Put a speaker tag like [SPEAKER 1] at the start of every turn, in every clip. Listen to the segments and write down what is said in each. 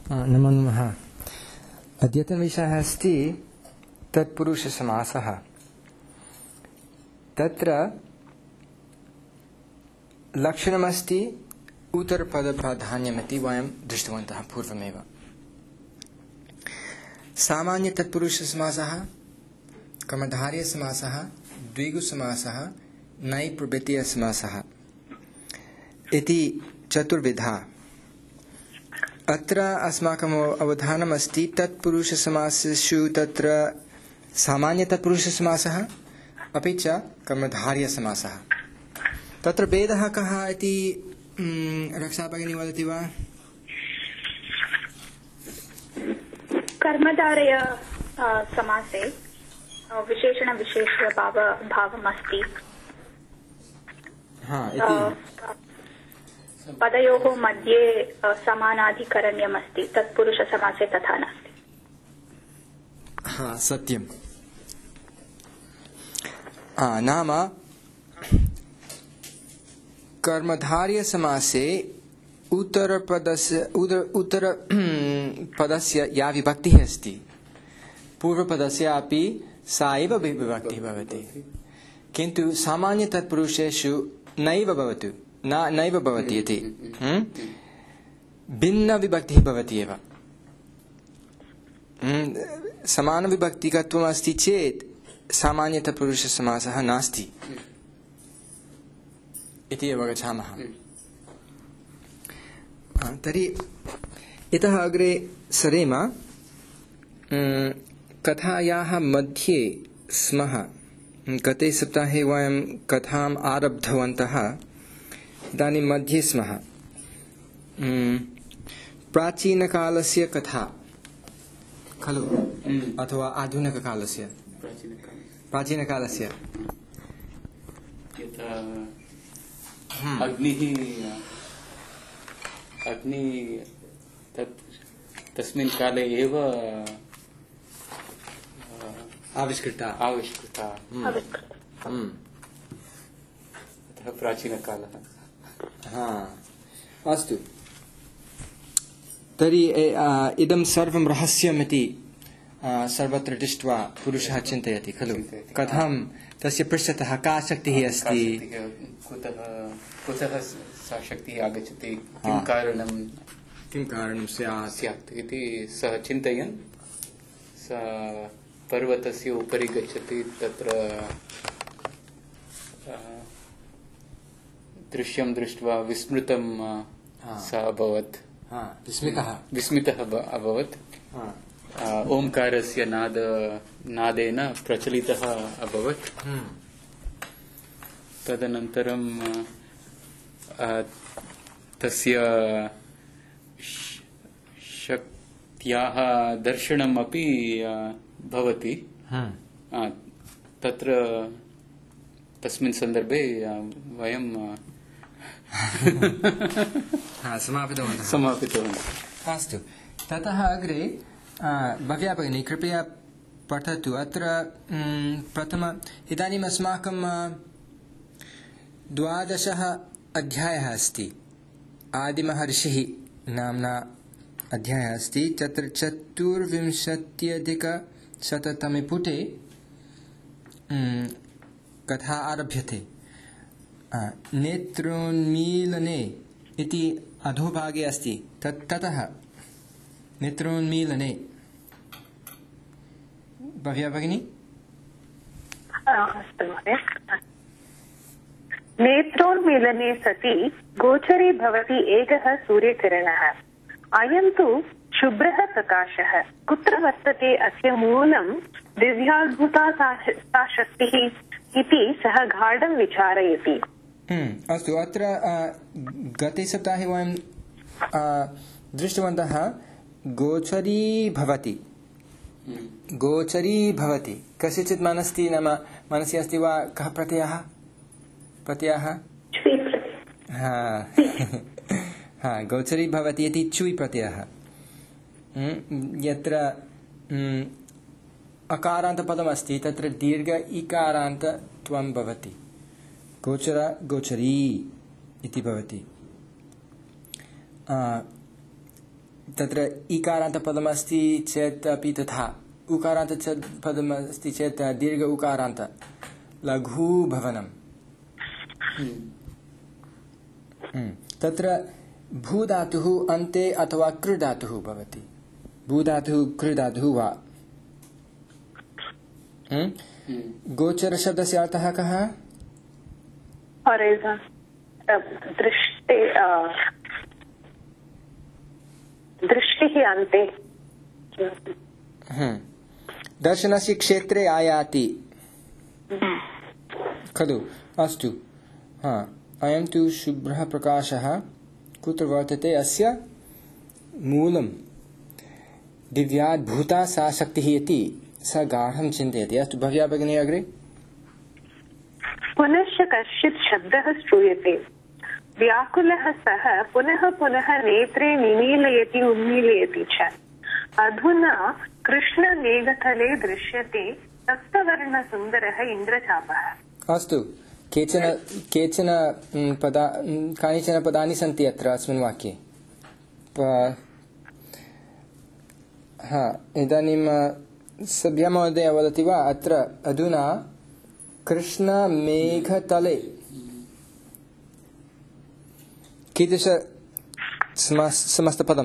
[SPEAKER 1] नमो नमः। अद्यतनविषयः अस्ति तत्पुरुषसमासः। तत्र लक्षणमस्ति उत्तरपदप्राधान्यमिति वयं दृष्टवन्तः पूर्वमेव। सामान्यतत्पुरुषसमासः, कर्मधारयसमासः, द्विगुसमासः, नैप्रभृतीयसमासः इति चतुर्विधा। अत्र अस्माकम् अवधानमस्ति तत्पुरुषसमासेषु तत्र सामान्यतत्पुरुषसमासः अपि च कर्मधारयसमासः। तत्र भेदः कः इति रक्षा भगिनी वदति वा?
[SPEAKER 2] कर्मधारय समासे विशेषणविशेष्यभावमस्ति। पदयोः मध्ये समानाधिकरण्यमस्ति। तत्पुरुषसमासे तथा नास्ति।
[SPEAKER 1] सत्यं। नाम कर्मधारयसमासे उत्तरपदस्य या विभक्तिः अस्ति, पूर्वपदस्य अपि सा एव विभक्तिः भवति। किन्तु सामान्यतत्पुरुषेषु नैव भवति इति भिन्नविभक्तिः भवति एव। समानविभक्तिकत्वम् अस्ति चेत् सामान्यतत्पुरुषसमासः नास्ति इति अवगच्छामः। तर्हि इतः अग्रे सरेम। कथायाः मध्ये स्मः। गते सप्ताहे वयं कथाम् आरब्धवन्तः, इदानीं मध्ये स्मः। प्राचीनकालस्य कथा खलु, अथवा आधुनिककालस्य? प्राचीनकालस्य
[SPEAKER 3] अग्निः तस्मिन् काले एव
[SPEAKER 1] आविष्कृता।
[SPEAKER 3] अतः प्राचीनकालः।
[SPEAKER 1] अस्तु। तर्हि इदं सर्वं रहस्यमिति सर्वत्र दृष्ट्वा पुरुषः चिन्तयति खलु, कथं तस्य पृष्ठतः का शक्तिः अस्ति,
[SPEAKER 3] कुतः सा शक्तिः आगच्छति, किं कारणं स्यात् इति सः चिन्तयन् सः पर्वतस्य उपरि गच्छति। तत्र दृश्यं दृष्ट्वा विस्मृतं सः अभवत्, विस्मितः अभवत्। ओंकारस्य नादेन प्रचलितः अभवत्। तदनन्तरं तस्य शक्त्याः दर्शनम् अपि भवति। तत्र तस्मिन् सन्दर्भे वयं
[SPEAKER 1] समापितवन्तः। अस्तु। ततः अग्रे भव्या भगिनी कृपया पठतु। अत्र इदानीम् अस्माकं 12 अध्यायः अस्ति। आदिमः ऋषिः नाम्ना अध्यायः अस्ति। तत्र 24,000 पुटे कथा आरभ्यते। नेत्रोन्मीलने इति अधोभागे अस्ति। ततः नेत्रोन्मीलने भव्या भगिनी।
[SPEAKER 4] अस्तु महोदय। नेत्रोन्मीलने सति गोचरी भवति एकः सूर्यकिरणः। अयं तु शुभ्रः प्रकाशः। कुत्र वर्तते अस्य मूलं? दिव्याद्भुता सा शक्तिः इति सः गाढं विचारयति।
[SPEAKER 1] अस्तु। अत्र गते सप्ताहे वयं दृष्टवन्तः गोचरी भवति। कस्यचित् मनसि अस्ति वा कः प्रत्ययः? गोचरी भवति इति चुय् प्रत्ययः। यत्र अकारान्तपदमस्ति तत्र दीर्घ इकारान्तत्वं भवति। गोचरी इति भवति। तत्र ईकारान्तपदमस्ति चेत् अपि तथा उकारान्तपदमस्ति चेत् दीर्घ उकारान्त लघुभवनम् तत्र भूधातुः अन्ते अथवा कृधातुः भवति भूधातुः कृधातुः वा गोचरशब्दस्य अर्थः कः
[SPEAKER 4] दृष्टिः अन्ते
[SPEAKER 1] दर्शनस्य क्षेत्रे आयाति खलु अस्तु अयं तु शुभ्रः प्रकाशः कुत्र वर्तते अस्य मूलं दिव्याद्भूता सा शक्तिः इति स गाढं चिन्तयति अस्तु भव्या भगिनी अग्रे
[SPEAKER 4] पुनश्च कश्चित् शब्दः श्रूयते व्याकुलः सः पुनः पुनः नेत्रे निमीलयति उन्मीलयति च अधुना कृष्णमेघतले दृश्यते सप्तवर्णसुन्दरः इन्द्रचापः
[SPEAKER 1] अस्तु कानिचन पदानि सन्ति अत्र अस्मिन् वाक्ये इदानीं सभ्या महोदय वदति वा अत्र अधुना कृष्णमेघतले कीदृश समस्तपदम्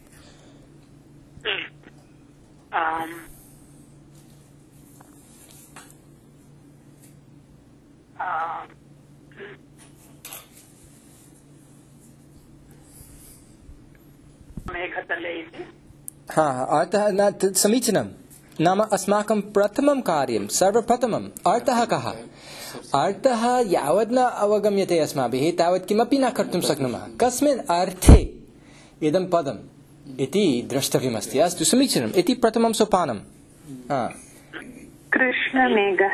[SPEAKER 1] अर्थः न समीचीनं नाम अस्माकं प्रथमं कार्यं सर्वप्रथमम् अर्थः कः अर्थः यावत् न अवगम्यते अस्माभिः तावत् किमपि न कर्तुं शक्नुमः कस्मिन् अर्थे इदं पदम् इति द्रष्टव्यमस्ति अस्तु समीचीनम् इति प्रथमं सोपानं
[SPEAKER 4] कृष्णमेघः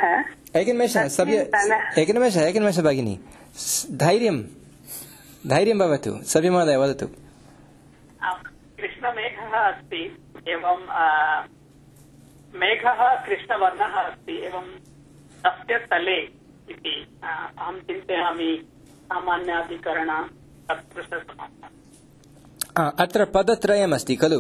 [SPEAKER 1] एकनिमेषः भगिनी धैर्यं भवतु सभ्यमहोदय वदतु
[SPEAKER 5] कृष्णमेघः अस्ति एवं मेघः कृष्णवर्णः अस्ति एवं तस्य तले इति अहं चिन्तयामि सामान्याधिकरण
[SPEAKER 1] अत्र पदत्रयमस्ति खलु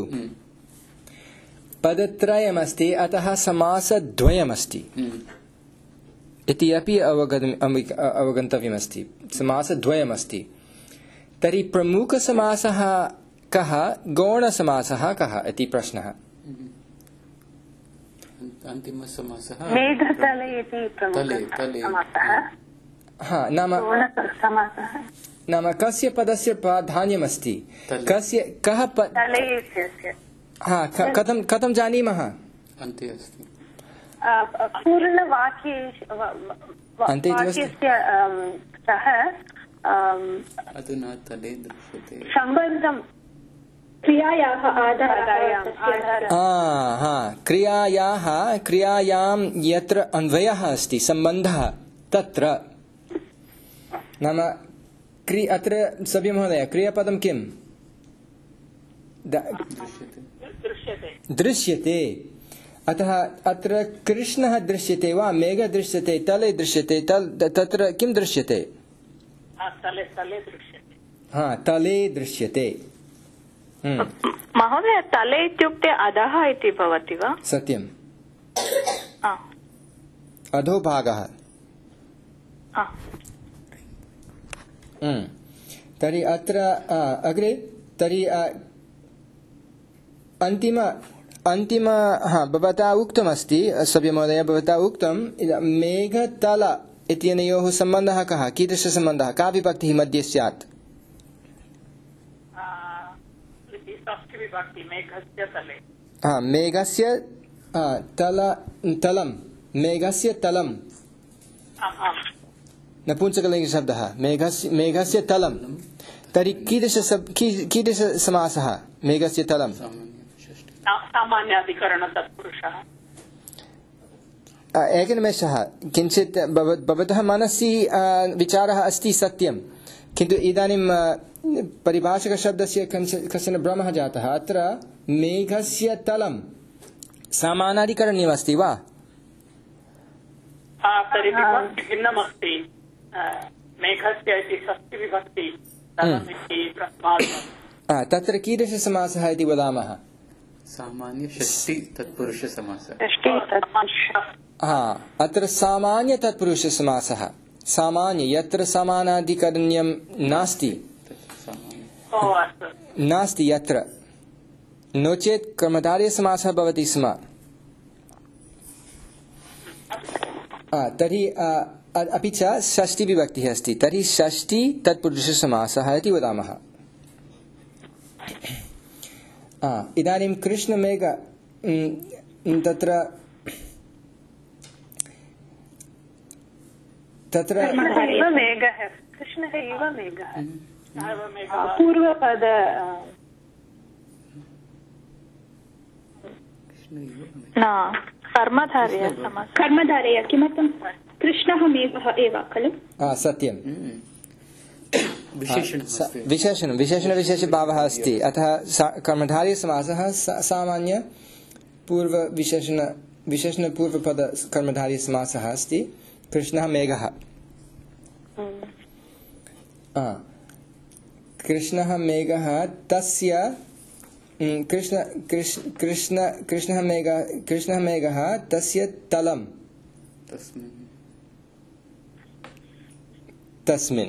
[SPEAKER 1] पदत्रयमस्ति अतः समासद्वयमस्ति इति अपि अवगन्तव्यमस्ति समासद्वयमस्ति तर्हि प्रमुखसमासः कः गौणसमासः कः इति प्रश्नः
[SPEAKER 3] अन्तिमसमासः
[SPEAKER 4] मेघतले इति प्रमुखसमासः
[SPEAKER 1] नाम कस्य पदस्य प्राधान्यमस्ति कः कथं जानीमः
[SPEAKER 3] अन्ते अस्ति
[SPEAKER 1] पूर्णवाक्यस्य
[SPEAKER 4] सः
[SPEAKER 3] अधुना तले दृश्यते
[SPEAKER 4] सम्बन्धं
[SPEAKER 1] क्रियायां यत्र अन्वयः अस्ति सम्बन्धः तत्र नाम अत्र सभ्यमहोदय क्रियापदं किम् दृश्यते अतः अत्र कृष्णः दृश्यते वा मेघः दृश्यते तले दृश्यते तत्र किं दृश्यते तले दृश्यते
[SPEAKER 2] महोदय तले इत्युक्ते अधः इति भवति वा
[SPEAKER 1] सत्यम् अधोभागः तर्हि अत्र अग्रे तर्हि अन्तिम भवता उक्तमस्ति सभ्यमहोदय भवता उक्तं मेघतल इत्यनयोः सम्बन्धः कः कीदृशसम्बन्धः का विभक्तिः मध्ये स्यात् मेघस्य तलं मेघस्य तलं नपुंसकलिङ्गशब्दः मेघस्य तलं तर्हि कीदृशसमासः मेघस्य तलं
[SPEAKER 5] सामान्याधिकरणतत्पुरुषः
[SPEAKER 1] एकनिमेषः किञ्चित् भवतः मनसि विचारः अस्ति सत्यं किन्तु इदानीं परिभाषकशब्दस्य कश्चन भ्रमः जातः अत्र मेघस्य तलं समानाधिकरण्यमस्ति वा
[SPEAKER 5] तर्हि विभक्ति भिन्नमस्ति मेघस्य इति षष्ठीविभक्ति
[SPEAKER 1] तत्र कीदृशसमासः इति वदामः?
[SPEAKER 3] सामान्य षष्टि तत्पुरुषसमासः।
[SPEAKER 1] अत्र सामान्य तत्पुरुषसमासः। सामान्य यत्र समानाधिकरण्यं नास्ति यत्र, नो चेत् कर्मधारयसमासः भवति स्म। तर्हि अपि च षष्टि विभक्तिः अस्ति, तर्हि षष्टि तत्पुरुषसमासः इति वदामः। इदानीं कृष्णमेघ तत्र
[SPEAKER 4] मेघः, कृष्णः एव मेघः, पूर्वपद कर्मधारय किमर्थं? कृष्णः मेघः एव खलु?
[SPEAKER 1] सत्यं। विशेषणविशेषभावः अस्ति, अतः कर्मधारयसमासः सामान्य विशेषणपूर्वपद कर्मधारयसमासः अस्ति। कृष्णः मेघः, कृष्णः मेघः, तस्य कृष्णः मेघः तस्य तलं तस्मिन्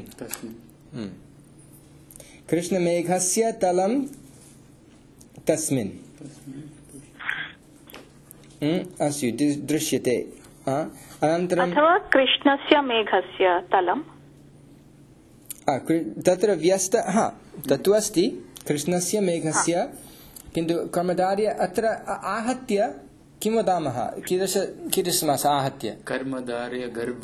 [SPEAKER 1] कृष्णमेघस्य तलं तस्मिन् अस्ति दृश्यते। अनन्तरं
[SPEAKER 2] अथवा कृष्णस्य मेघस्य तलं
[SPEAKER 1] तत्र व्यस्त तत्तु अस्ति कृष्णस्य मेघस्य, किन्तु कर्मधारय अत्र आहत्य किं वदामः? कीदृशसमासः आहत्य?
[SPEAKER 3] कर्मधारय गर्भ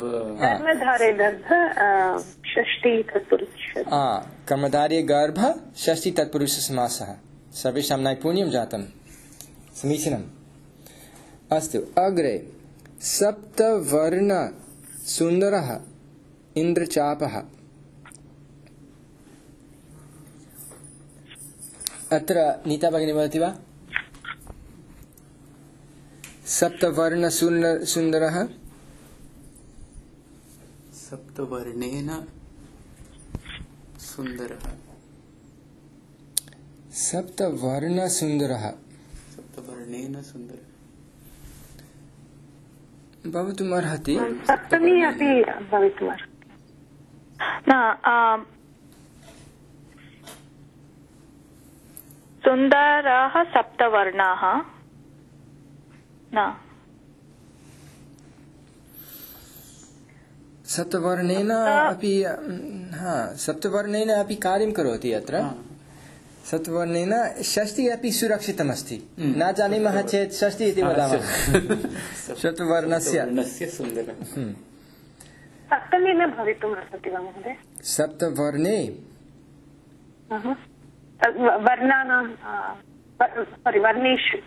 [SPEAKER 4] षष्टि तत्पुरुषः।
[SPEAKER 1] कर्मधारय गर्भ षष्टि तत्पुरुषसमासः। सर्वेषां नैपुण्यं जातं, समीचीनम्। अस्तु, अग्रे सप्तवर्ण सुन्दरः इन्द्रचापः। अत्र नीता भगिनी वदति वा? सप्तवर्ण सुन्दरः,
[SPEAKER 3] सप्तवर्णेन सुन्दरः,
[SPEAKER 1] सप्तवर्ण सुन्दरः,
[SPEAKER 3] सप्तवर्णेन सुन्दरः
[SPEAKER 1] भवितुमर्हति।
[SPEAKER 4] सप्तमी अपि भवितुमर्हति।
[SPEAKER 2] सुन्दराः सप्तवर्णाः न
[SPEAKER 1] सप्तवर्णेन अपि सप्तवर्णेन अपि कार्यं करोति। अत्र सप्तवर्णेन षष्टि अपि सुरक्षितमस्ति। न जानीमः चेत् षष्टि इति वदामः। सप्तवर्णस्य
[SPEAKER 4] सप्तमी न भवितुमर्हति वा महोदय?
[SPEAKER 1] सप्तवर्णे
[SPEAKER 4] वर्णानां वर्णेषु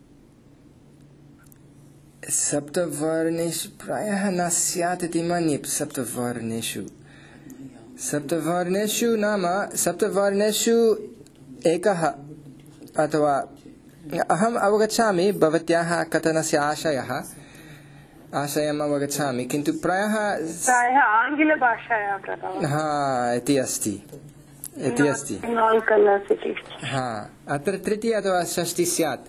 [SPEAKER 1] सप्तवर्णेषु प्रायः न स्यात् इति मन्ये। सप्तवर्णेषु नाम सप्तवर्णेषु एकः, अथवा अहम् अवगच्छामि भवत्याः कथनस्य आशयम् अवगच्छामि, किन्तु प्रायः
[SPEAKER 4] आङ्ग्लभाषायां
[SPEAKER 1] इति अस्ति। अत्र तृतीय अथवा षष्टि स्यात्।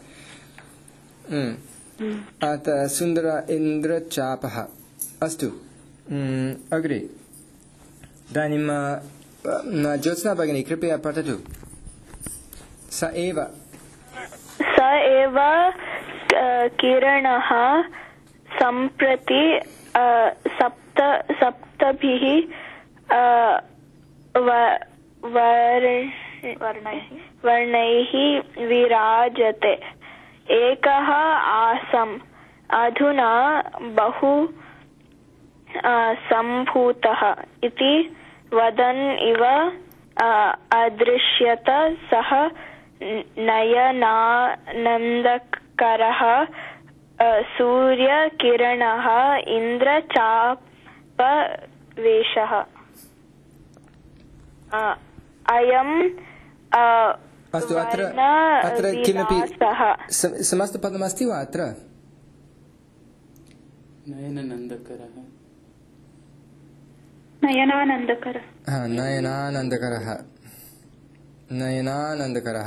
[SPEAKER 1] सुन्दर इन्द्रचापः। अस्तु, अग्रे इदानीं ज्योत्स्ना भगिनी कृपया पठतु। स एव
[SPEAKER 2] किरणः सम्प्रति सप्तभिः वर्णैः विराजते। एकः आसम् अधुना बहु सम्भूतः इति वदन् इव अदृश्यत। सः नयनानन्दकरः सूर्यकिरणः इन्द्रचापवेशः। अयम्
[SPEAKER 1] अस्तु, अत्र किमपि समस्तपदमस्ति वा? अत्र
[SPEAKER 2] नयनानन्दकरः।
[SPEAKER 1] नयनानन्दकरः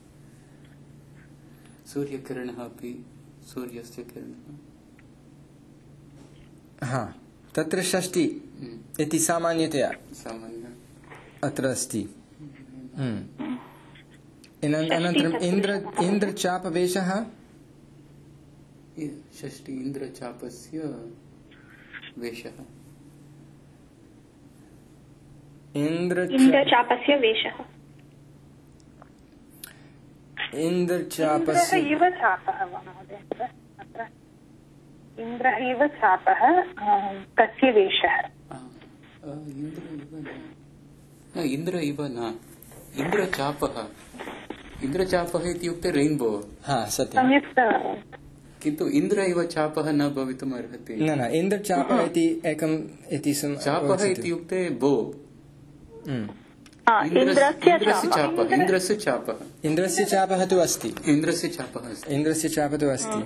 [SPEAKER 3] सूर्यकिरणः अपि सूर्यस्य किरणः
[SPEAKER 1] हा तत्र षष्टि इति सामान्यतया
[SPEAKER 3] सामान्य
[SPEAKER 1] अत्र अस्ति अनन्तरम् इन्द्रचापवेशः
[SPEAKER 3] षष्टि इन्द्रचापस्य वेशः
[SPEAKER 2] इन्द्रचापस्य वेशः
[SPEAKER 1] इन्द्रचापस्य
[SPEAKER 4] इव चापः वा महोदय अत्र इन्द्र इव चापः तस्य वेशः
[SPEAKER 3] इन्द्र इव न इन्द्रचापः इन्द्रचापः इत्युक्ते रेन्बो
[SPEAKER 1] हा सत्यं
[SPEAKER 4] सम्यक्
[SPEAKER 3] किन्तु इन्द्र इव चापः न भवितुम् अर्हति
[SPEAKER 1] न इन्द्रचापः इति एकम् इति
[SPEAKER 3] चापः इत्युक्ते बो इन्द्रस्य चापः
[SPEAKER 1] तु अस्ति
[SPEAKER 3] इन्द्रस्य चापः
[SPEAKER 1] तु अस्ति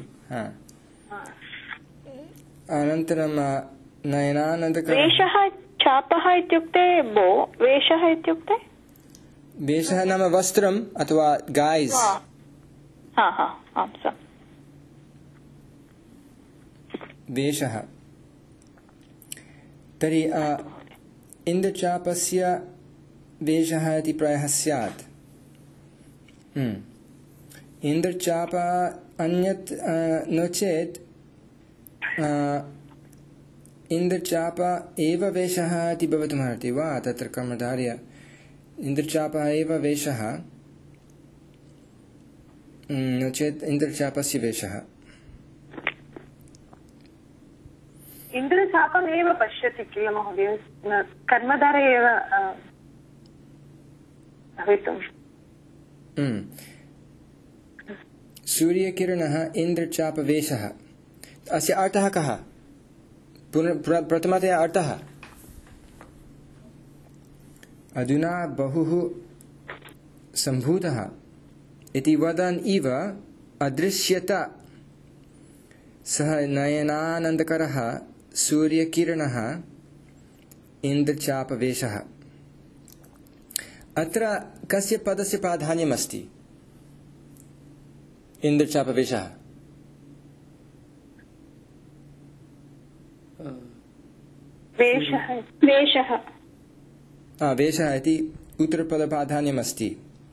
[SPEAKER 1] अनन्तरं नयनानन्दकरः
[SPEAKER 2] वेशः चापः इत्युक्ते बो वेशः इत्युक्ते
[SPEAKER 1] वेशः नाम वस्त्रम् अथवा गाइस् वेशः तर्हि इन्द्रचापस्य वेशः इति प्रायः स्यात् इन्द्रचाप अन्यत् नो चेत् इन्द्रचाप एव वेशः इति भवितुमर्हति वा तत्र कर्मधार्य इन्द्रचापः एव वेशः नो चेत् इन्द्रचापस्य वेशः
[SPEAKER 4] इन्द्रचापमेव पश्यति किल महोदय कर्मधार एव भवितुम्
[SPEAKER 1] सूर्यकिरणः इन्द्रचापवेशः अस्य अर्थः कः प्रथमतया अर्थः अधुना बहुः सम्भूतः इति वदन् इव अदृश्यत सः नयनानन्दकरः सूर्यकिरणः इन्द्रचापवेशः अत्र कस्य पदस्य प्राधान्यमस्ति इन्द्रचापवेशः वेशः इति उत्तरपदप्राधान्यमस्ति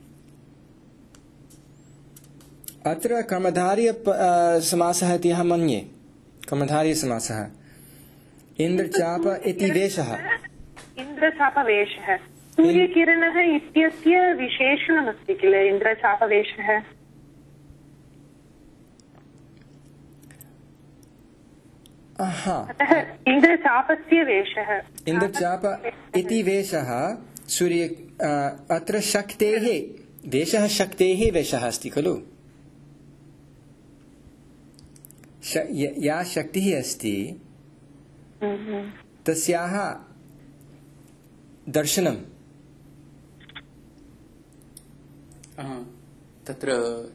[SPEAKER 1] अत्र कर्मधार्य समासः इति अहं मन्ये कर्मधार्यसमासः इन्द्रचाप इति वेशः
[SPEAKER 4] इन्द्रचापवेशः सूर्यकिरणः इत्यस्य विशेषणमस्ति किल इन्द्रचापवेशः अतः इन्द्रचापस्य वेशः
[SPEAKER 1] इन्द्रचाप इति वेशः सूर्य अत्र शक्तेः वेशः शक्तेः वेशः अस्ति खलु या शक्तिः अस्ति तस्याः दर्शनं
[SPEAKER 3] तत्र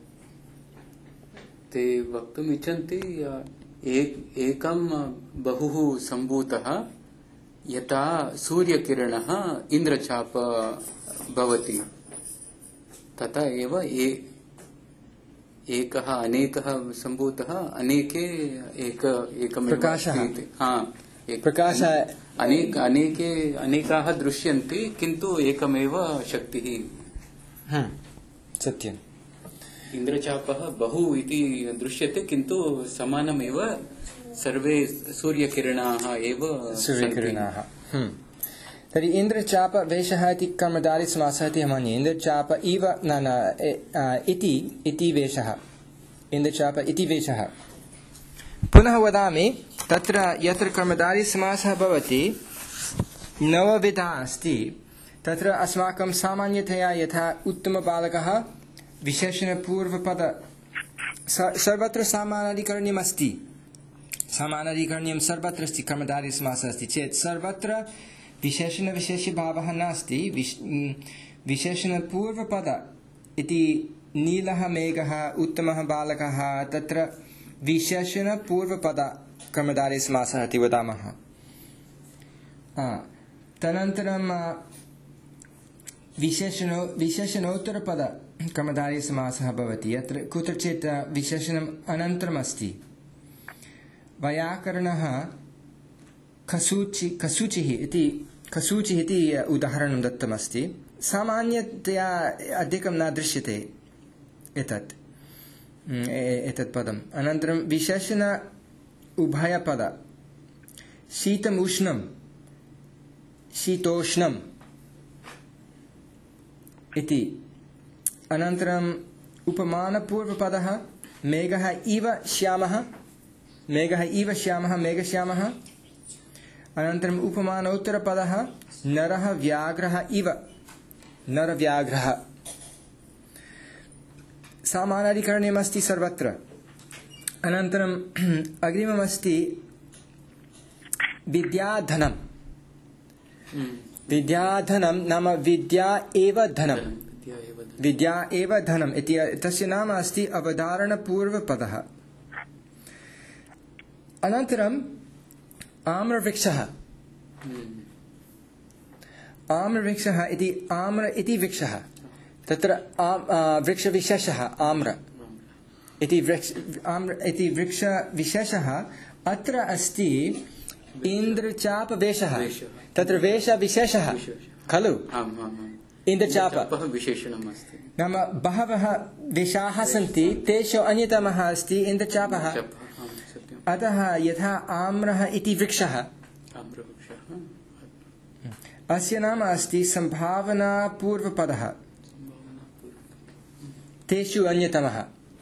[SPEAKER 3] ते वक्तुम् इच्छन्ति एकं बहुः सम्भूतः यथा सूर्यकिरणः इन्द्रचाप भवति तथा एव एकः अनेकः सम्भूतः अनेके
[SPEAKER 1] प्रकाशः
[SPEAKER 3] अनेकाः दृश्यन्ते किन्तु एकमेव शक्तिः
[SPEAKER 1] सत्यम्
[SPEAKER 3] इन्द्रचापः बहु इति दृश्यते किन्तु समानमेव सर्वे सूर्यकिरणाः एव
[SPEAKER 1] सूर्यकिरणाः तर्हि इन्द्रचापवेशः इति कर्मधारयसमासः इति मन्ये इन्द्रचाप इव इति वेशः इन्द्रचाप इति वेशः पुनः वदामि तत्र यत्र कर्मधारयसमासः भवति नवविधा अस्ति तत्र अस्माकं सामान्यतया यथा उत्तमबालकः विशेषणपूर्वपद सर्वत्र समानाधिकरण्यमस्ति समानाधिकरण्यं सर्वत्र अस्ति कर्मधारयसमासः अस्ति चेत् सर्वत्र विशेषणविशेष्यभावः नास्ति विशेषणपूर्वपद इति नीलः मेघः उत्तमः बालकः तत्र विशेषणपूर्वपद कर्मधारयसमासः इति वदामः तदनन्तरं विशेषणोत्तरपद कर्मधारयसमासः भवति। अत्र कुत्रचित् विशेषणम् अनन्तरमस्ति। वैयाकरणः कसूचिः इति उदाहरणं दत्तमस्ति। सामान्यतया अधिकं न दृश्यते एतत् पदम्। अनन्तरं विशेषण उभयपद शीतमुष्णं शीतोष्णम् इति। अनन्तरम् उपमानपूर्वपदः मेघः इव श्यामः मेघश्यामः। अनन्तरम् उपमानोत्तरपदः नरः व्याघ्रः इव नरव्याघ्रः। सामानाधिकरण्यमस्ति सर्वत्र। अनन्तरम् अग्रिममस्ति विद्याधनं। विद्याधनं नाम विद्या एव धनम् इति तस्य नाम अस्ति अवधारणपूर्वपदः। अनन्तरम् आम्रवृक्षः इति आम्र इति वृक्षः। तत्र वृक्षविशेषः आम्र इति वृक्षविशेषः अत्र अस्ति। इन्द्रचापवेषः तत्र वेषविशेषः खलु। इन्द्रचापः विशेषणम् अस्ति नाम बहवः वेषाः सन्ति, तेषु अन्यतमः अस्ति इन्द्रचापः। अतः यथा आम्रः इति वृक्षः अस्य नाम अस्ति सम्भावनापूर्वपदः, तेषु अन्यतमः।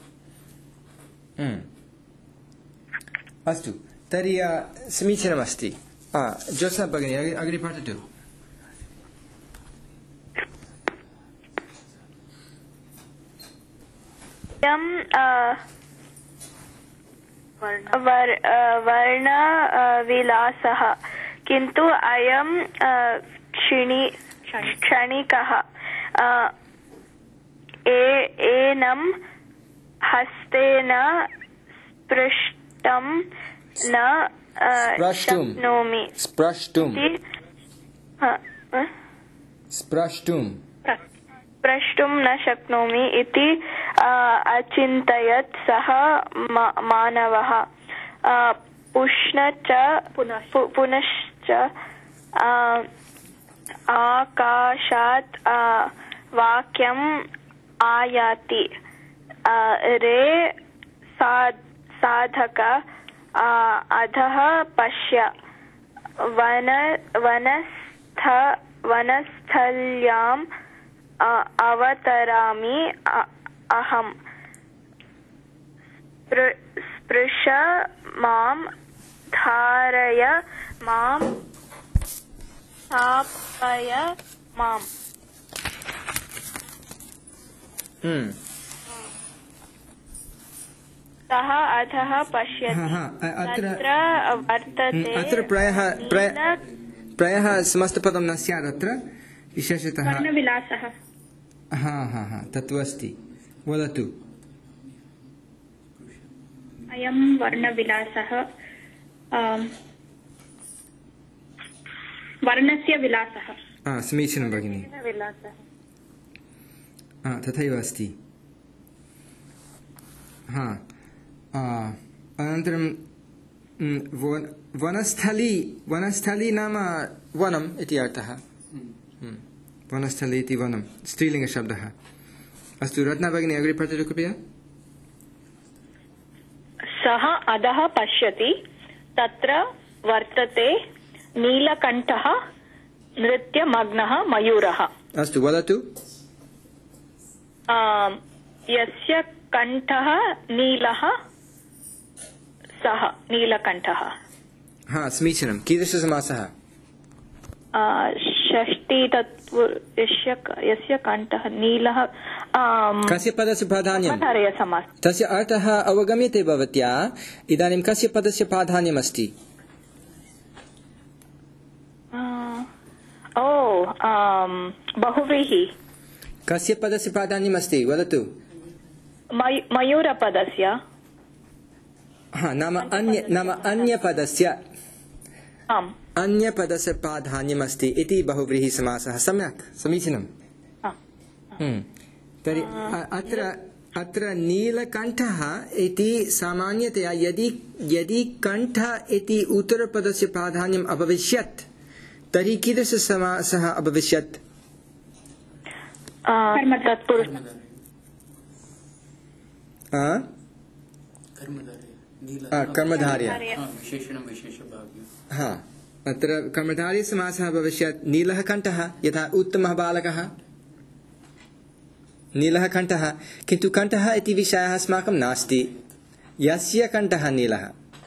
[SPEAKER 1] अस्तु तर्हि समीचीनमस्ति। ज्योत्स्ना भगिनी अग्रे पठतु।
[SPEAKER 2] वर्णविलासः किन्तु अयं क्षणिकः। एनं हस्तेन स्पृष्टं न शक्नोमि। स्प्रष्टुं न शक्नोमि इति अचिन्तयत् सः मानवः। पुनश्च आकाशात् वाक्यम् आयाति। रे साधक अधः पश्य वनस्थल्याम् अवतरामि अहम्। स्पृश मां धारय मां स्थापय माम्। सः अधः पश्यति।
[SPEAKER 1] अत्र प्रायः समस्तपदं न स्यात्। अत्र विशेषतः
[SPEAKER 2] वर्णविलासः।
[SPEAKER 1] तत्तु अस्ति। वदतु।
[SPEAKER 2] अयं वर्णविलासः वर्णस्य विलासः।
[SPEAKER 1] समीचीनं भगिनि। तथैव अस्ति। अनन्तरं वनस्थली नाम वनम् इति अर्थः। वनस्थली इति वनं स्त्रीलिङ्गशब्दः। अस्तु रत्ना भगिनी अग्रे पठतु कृपया।
[SPEAKER 2] सः अधः पश्यति, तत्र वर्तते नीलकण्ठः नृत्यमग्नः मयूरः।
[SPEAKER 1] अस्तु वदतु।
[SPEAKER 2] यस्य कण्ठः नीलः सः नीलकण्ठः।
[SPEAKER 1] समीचीनं। कीदृशसमासः?
[SPEAKER 2] षष्ठी यस्य कण्ठः नीलः।
[SPEAKER 1] कस्य पदस्य प्राधान्यं? तस्य अर्थः अवगम्यते भवत्या। इदानीं कस्य पदस्य प्राधान्यमस्ति?
[SPEAKER 2] बहुव्रीहि।
[SPEAKER 1] कस्य पदस्य प्राधान्यमस्ति वदतु।
[SPEAKER 2] मयूरपदस्य।
[SPEAKER 1] नाम अन्यपदस्य प्राधान्यमस्ति इति बहुव्रीहि समासः। सम्यक्, समीचीनम्। तर्हि अत्र नीलकण्ठः इति सामान्यतया यदि कण्ठ इति उत्तरपदस्य प्राधान्यम् अभविष्यत् तर्हि कीदृशसमासः अभविष्यत्? कर्मधारय। हा, अत्र कर्मधारयसमासः भविष्यत् नीलः कण्ठः, यथा उत्तमः बालकः नीलः कण्ठः। किन्तु कण्ठः इति विषयः अस्माकं नास्ति, यस्य कण्ठः नीलः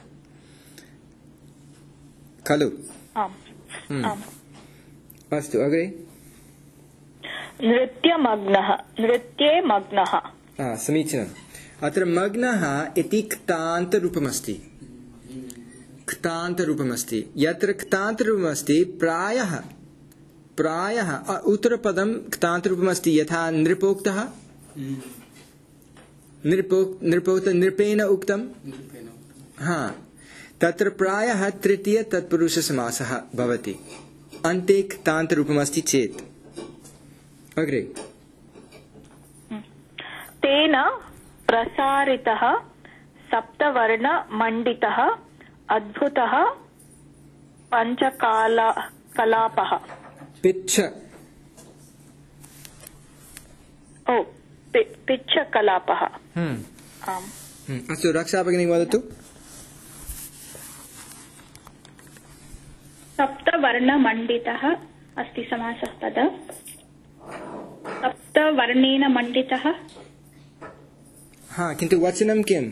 [SPEAKER 1] खलु? अस्तु, अग्रे।
[SPEAKER 2] नृत्ये मग्नः।
[SPEAKER 1] समीचीनम्। अत्र मग्नः इति क्तान्तरूपमस्ति। क्तान्तरूपमस्ति। यत्र क्तान्तरूपमस्ति प्रायः उत्तरपदं क्तान्तरूपमस्ति, यथा नृपोक्तः, नृपेण उक्तं। हा, तत्र प्रायः तृतीय तत्पुरुषसमासः भवति अन्ते क्तान्तरूपमस्ति चेत्। अग्रे।
[SPEAKER 2] तेन प्रसारितः सप्तवर्णमण्डितः अद्भुतः पञ्चकलापः। पिच्छकलापः।
[SPEAKER 1] अस्तु, रक्षा भगिनी वदतु।
[SPEAKER 4] सप्तवर्णमण्डितः अस्ति समासः पद। सप्तवर्णेन मण्डितः।
[SPEAKER 1] हा, किन्तु वचनं किम्?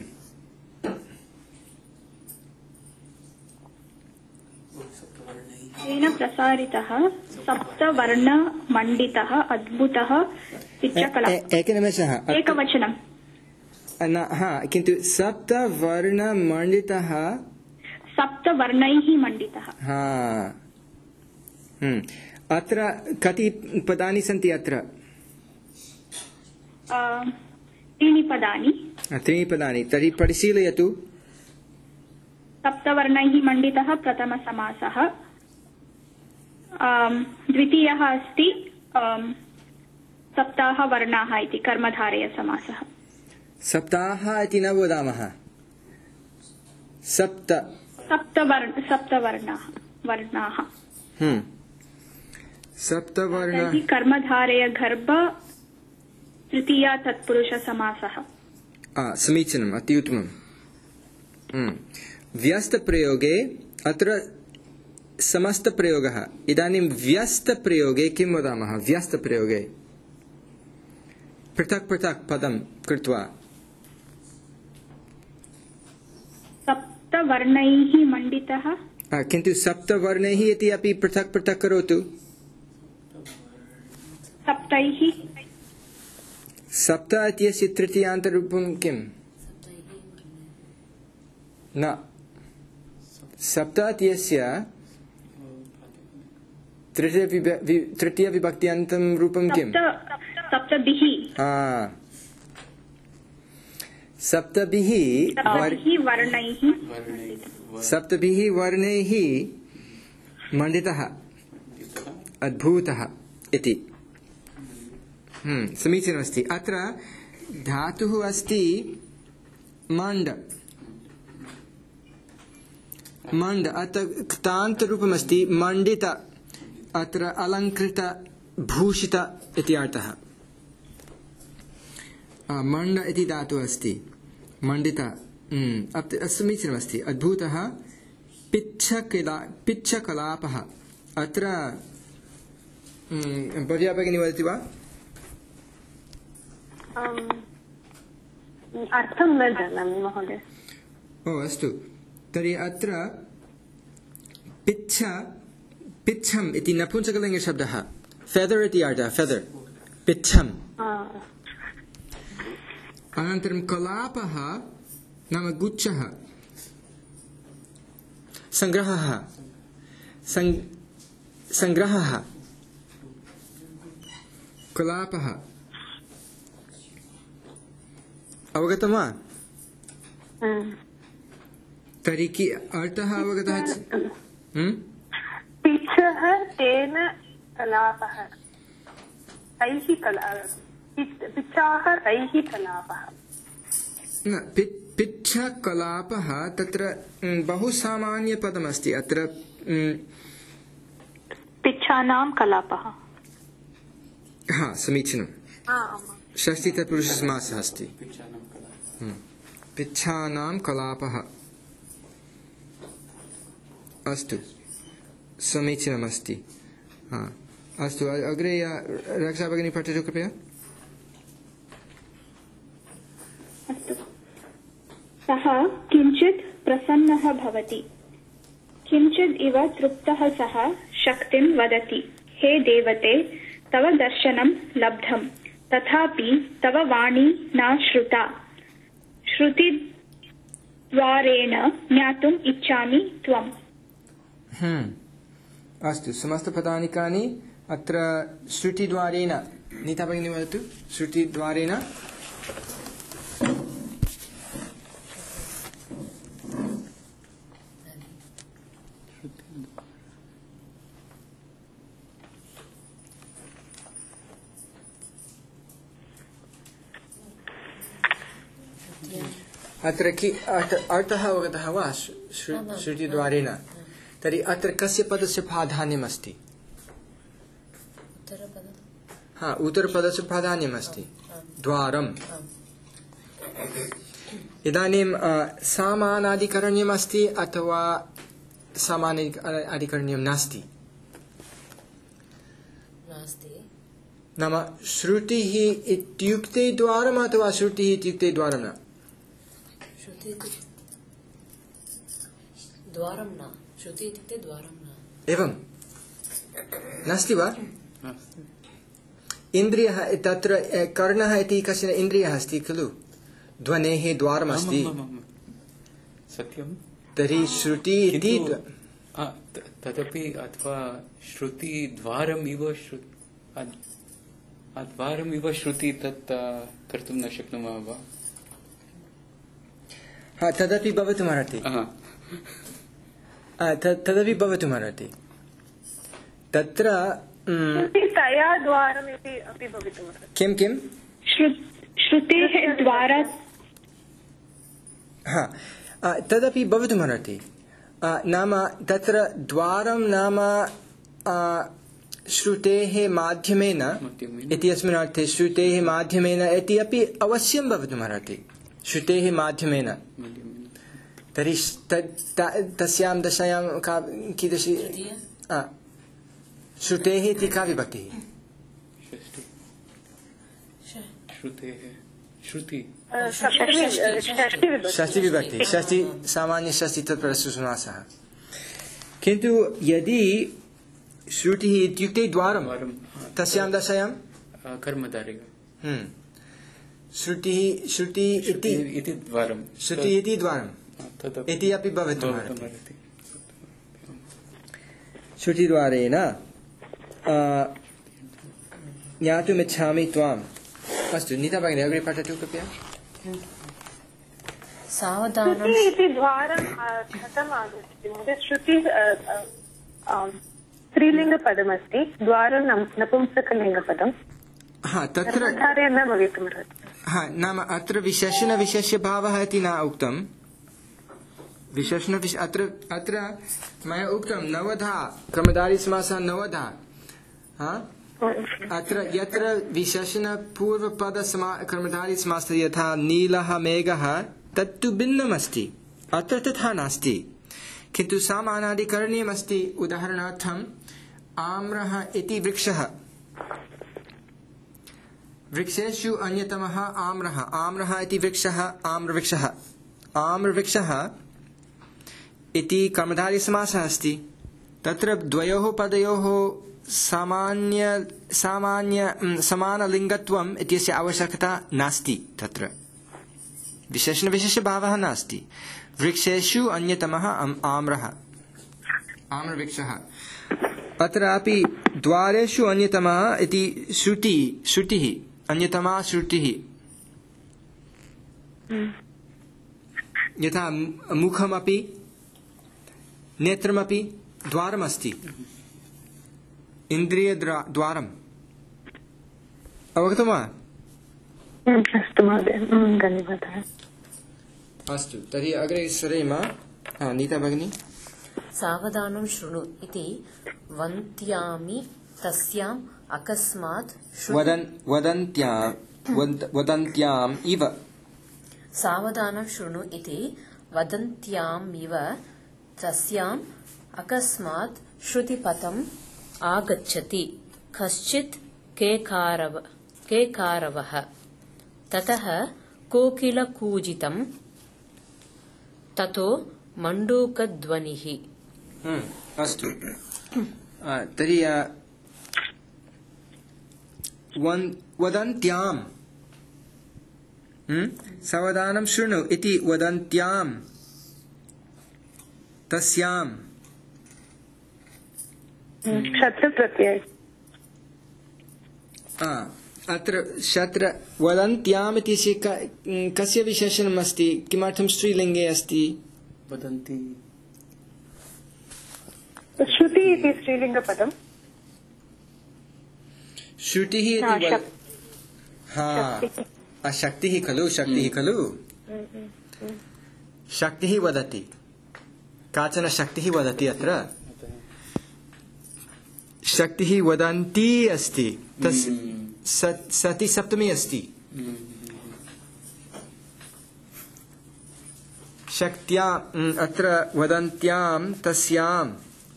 [SPEAKER 4] तेन प्रसारितः सप्तवर्णमण्डितः अद्भुतः पिच्छकलापः।
[SPEAKER 1] एकनिमेषः।
[SPEAKER 4] एकवचनं।
[SPEAKER 1] हा, किन्तु सप्तवर्णमण्डितः
[SPEAKER 4] सप्तवर्णैः मण्डितः।
[SPEAKER 1] हा, अत्र कति पदानि सन्ति? अत्र
[SPEAKER 4] त्रीणि पदानि।
[SPEAKER 1] त्रीणि पदानि। तर्हि परिशीलयतु।
[SPEAKER 4] सप्तवर्णैः मण्डितः प्रथमसमासः। द्वितीयः अस्ति सप्ताहवर्णाः इति कर्मधारयसमासः।
[SPEAKER 1] सप्ताह इति न वदामः,
[SPEAKER 4] सप्तवर्णाः।
[SPEAKER 1] सप्तवर्ण
[SPEAKER 4] कर्मधारय गर्भ तृतीया तत्पुरुषसमासः।
[SPEAKER 1] समीचीनम्, अति उत्तमम्। व्यस्तप्रयोगे अत्र समस्तप्रयोगः। इदानीं व्यस्तप्रयोगे किं वदामः? व्यस्तप्रयोगे पृथक् पृथक् पदं कृत्वा
[SPEAKER 4] सप्तवर्णैः मण्डितः।
[SPEAKER 1] किन्तु सप्तवर्णैः इति अपि पृथक् पृथक् करोतु।
[SPEAKER 4] सप्तैः।
[SPEAKER 1] सप्त इत्यस्य तृतीयान्तरूपं किम्? न, सप्त इत्यस्य तृतीयविभक्त्यन्तं रूपं किम्?
[SPEAKER 4] सप्तभिः।
[SPEAKER 1] सप्तभिः वर्णैः मण्डितः अद्भुतः इति। समीचीनमस्ति। अत्र धातुः अस्ति मण्ड। अत्र क्तान्तरूपमस्ति मण्डित। अत्र अलङ्कृत भूषित इति अर्थः। मण्ड इति धातुः अस्ति, मण्डित। समीचीनमस्ति। अद्भुतः पिच्छकलापः। अत्र भव्या भगिनी वदति वा?
[SPEAKER 4] अर्थं न जानामि महोदय।
[SPEAKER 1] अस्तु, तर्हि अत्र पिच्छम् इति नपुंसकलिङ्गशब्दः। फेदर् इति अर्थः, फेदर्, पिच्छम्। अनन्तरं कलापः नाम गुच्छः, सङ्ग्रहः, सङ्ग्रहः, कलापः। अवगतं वा? तर्हि अर्थः अवगतः?
[SPEAKER 4] पिच्छः तेन कलापः। तैः पिच्छाः रैः कलापः
[SPEAKER 1] न पिच्छकलापः तत्र बहु सामान्यपदमस्ति अत्र
[SPEAKER 2] पिच्छानां कलापः
[SPEAKER 1] हा समीचीनं षष्ठी तत्पुरुषसमासः अस्ति पिच्छानां कलापः अस्तु समीचीनमस्ति हा अस्तु अग्रे रक्षा भगिनी पठतु कृपया
[SPEAKER 6] सः किञ्चित् प्रसन्नः भवति किञ्चित् इव तृप्तः सः शक्तिं वदति हे देवते तव दर्शनं लब्धं तथापि तव वाणी न श्रुता श्रुतिद्वारेण ज्ञातुम् इच्छामि त्वम्
[SPEAKER 1] अस्तु समस्तपदानि कानि अत्र श्रुतिद्वारेण नीता भगिनी वदतु श्रुतिद्वारेण अत्र अर्थः अवगतः वा श्रुतिद्वारेण तर्हि अत्र कस्य पदस्य प्राधान्यमस्ति हा उत्तरपदस्य प्राधान्यमस्ति द्वारम् इदानीं सामानाधिकरण्यमस्ति अथवा सामान्याधिकरण्यं नास्ति नाम श्रुतिः इत्युक्ते द्वारम् अथवा श्रुतिः इत्युक्ते द्वारं न
[SPEAKER 7] द्वारं न श्रुति इत्युक्ते द्वारं न
[SPEAKER 1] एवं नास्ति वा इन्द्रियः तत्र कर्णः इति कश्चन इन्द्रियः अस्ति खलु ध्वनेः द्वारमस्ति
[SPEAKER 3] सत्यं
[SPEAKER 1] तर्हि श्रुति इति
[SPEAKER 3] तदपि अथवा श्रुतिद्वारम् इव श्रुति तत् कर्तुं न शक्नुमः वा
[SPEAKER 1] हा तदपि भवितुमर्हति तदपि भवितुमर्हति तत्र
[SPEAKER 4] तया द्वारम् इति अपि भवितुमर्हति
[SPEAKER 1] किं
[SPEAKER 6] श्रुतेः द्वारात्
[SPEAKER 1] हा तदपि भवितुमर्हति नाम तत्र द्वारं नाम श्रुतेः माध्यमेन इत्यस्मिन् अर्थे श्रुतेः माध्यमेन इति अपि अवश्यं भवितुमर्हति श्रुतेः माध्यमेन तर्हि तस्यां दशायां का कीदृशी श्रुतेः इति का विभक्तिः षष्ठीविभक्तिः षष्ठी सामान्य षष्ठी तत्पुरुषसमासः किन्तु यदि श्रुतिः इत्युक्ते द्वारं तस्यां दशायां
[SPEAKER 3] कर्मधारय
[SPEAKER 1] श्रुति इति द्वारं श्रुति इति द्वारं इति अपि भवितुमर्हति श्रुतिद्वारेण ज्ञातुमिच्छामि त्वाम् अस्तु नीता भगिनी अग्रे पठतु कृपया
[SPEAKER 7] सावधानं
[SPEAKER 4] इति द्वारं कथम् आगच्छति महोदय श्रुति स्त्रीलिङ्गपदमस्ति द्वारं नपुंसकलिङ्गपदं
[SPEAKER 1] हा तत्र
[SPEAKER 4] न भवितुमर्हति
[SPEAKER 1] हा नाम अत्र विशेषणविशेष्यभावः इति न उक्तं अत्र मया उक्तं नवधा कर्मधारयसमासः नवधा अत्र यत्र विशेषणपूर्वपदकर्मधारयसमासः यथा नीलः मेघः तत्तु भिन्नमस्ति अत्र तथा नास्ति किन्तु सामानाधिकरणीयमस्ति उदाहरणार्थम् आम्रः इति वृक्षः वृक्षेषु अन्यतमः आम्रः आम्रः इति वृक्षः आम्रवृक्षः इति कर्मधारयसमासः अस्ति तत्र द्वयोः पदयोः समानलिङ्गत्वम् इत्यस्य आवश्यकता नास्ति तत्र विशेषणविशेषभावः नास्ति वृक्षेषु अन्यतमः आम्रवृक्षः अत्रापि द्वारेषु अन्यतमः इति श्रुतिः अन्यतमा श्रुतिः यथा मुखमपि नेत्रमपि द्वारमस्ति इन्द्रियद्वारम् अवगतं वा
[SPEAKER 4] अस्तु महोदय, धन्यवादः।
[SPEAKER 1] अस्तु, तर्हि अग्रे सरेम। नीता भगिनी।
[SPEAKER 7] सावधानं शृणु इति वन्त्यामि तस्याम् अकस्मात्
[SPEAKER 1] वदन्त्याम् इव।
[SPEAKER 7] सावधानं शृणु इति वदन्त्याम् इव तस्याम् अकस्मात् श्रुतिपथम् आगच्छति कश्चित् केकारवः ततः कोकिलकूजितं ततो मण्डूकध्वनिः।
[SPEAKER 1] अस्तु, तर्हि वदन्त्याम् सावधानं शृणु इति वदन्त्याम् तस्याम्
[SPEAKER 4] शत्रप्रत्यय।
[SPEAKER 1] अत्र शत्र वदन्त्याम् इति कस्य विशेषणम् अस्ति? किमर्थं स्त्रीलिङ्गे अस्ति?
[SPEAKER 3] वदन्ति
[SPEAKER 4] श्रुति इति स्त्रीलिङ्गपदम्।
[SPEAKER 1] श्रुतिः इति शक्तिः खलु, शक्तिः खलु, शक्तिः वदति, काचन शक्तिः वदति। अत्र शक्तिः वदन्ती अस्ति, सति सप्तमी अस्ति। शक्त्या अत्र वदन्त्यां तस्याम्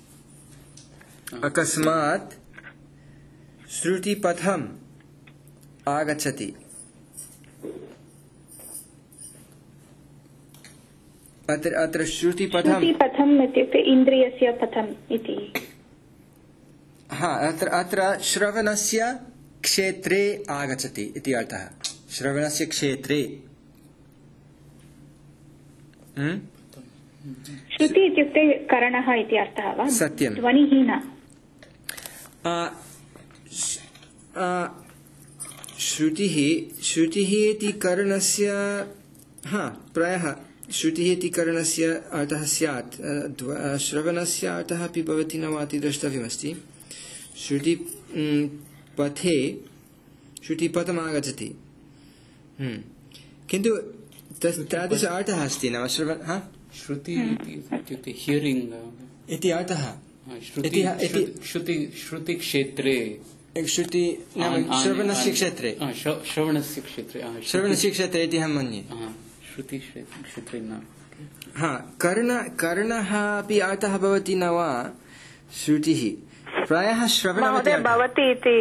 [SPEAKER 1] अकस्मात् श्रुतिपथम् आगच्छति। अत्र श्रुतिपथम्
[SPEAKER 6] इत्युक्ते इन्द्रियस्य पथम् इति।
[SPEAKER 1] अत्र श्रवणस्य क्षेत्रे आगच्छति इति अर्थः। श्रवणस्य क्षेत्रे।
[SPEAKER 6] श्रुति इत्युक्ते कर्णः इति अर्थः वा?
[SPEAKER 1] सत्यं।
[SPEAKER 6] ध्वनिः न।
[SPEAKER 1] श्रुतिः इति कर्णस्य प्रायः श्रुतिः इति कर्णस्य अर्थः स्यात्। श्रवणस्य अर्थः अपि भवति न वा इति द्रष्टव्यमस्ति। श्रुतिपथे श्रुतिपथम् आगच्छति, किन्तु तादृश अर्थः अस्ति न वा?
[SPEAKER 3] श्रुति इत्युक्ते हियरिङ्ग्
[SPEAKER 1] इति अर्थः।
[SPEAKER 3] श्रुतिक्षेत्रे,
[SPEAKER 1] श्रुति श्रवणस्य क्षेत्रे, श्रवणस्य क्षेत्रे इति अहं मन्ये।
[SPEAKER 3] श्रुतिक्षेत्रे न।
[SPEAKER 1] कर्णः अपि अर्थः भवति न वा? श्रुतिः प्रायः श्रवणवती
[SPEAKER 2] भवति इति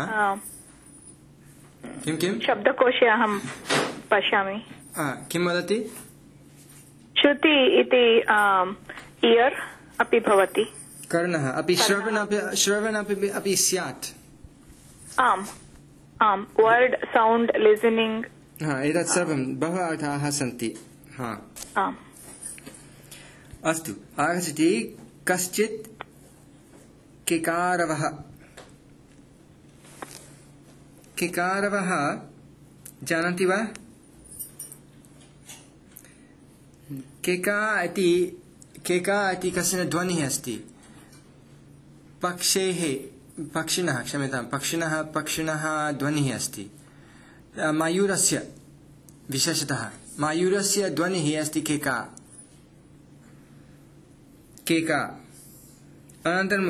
[SPEAKER 1] किं
[SPEAKER 2] शब्दकोशे अहं पश्यामि।
[SPEAKER 1] किं वदति?
[SPEAKER 2] श्रुति इति इयर् अपि भवति।
[SPEAKER 1] कर्णः अपि श्रवण अपि स्यात्।
[SPEAKER 2] आम्, वर्ड् सौण्ड् लिसनिङ्ग्।
[SPEAKER 1] एतत् सर्वं बहवः अर्थाः सन्ति। अस्तु, आगच्छति कश्चित् केकारवः। केकारवः जानन्ति वा? केका इति कश्चन ध्वनिः अस्ति। पक्षिणः ध्वनिः अस्ति। मयूरस्य विशेषतः मयूरस्य ध्वनिः अस्ति केका। अनन्तरं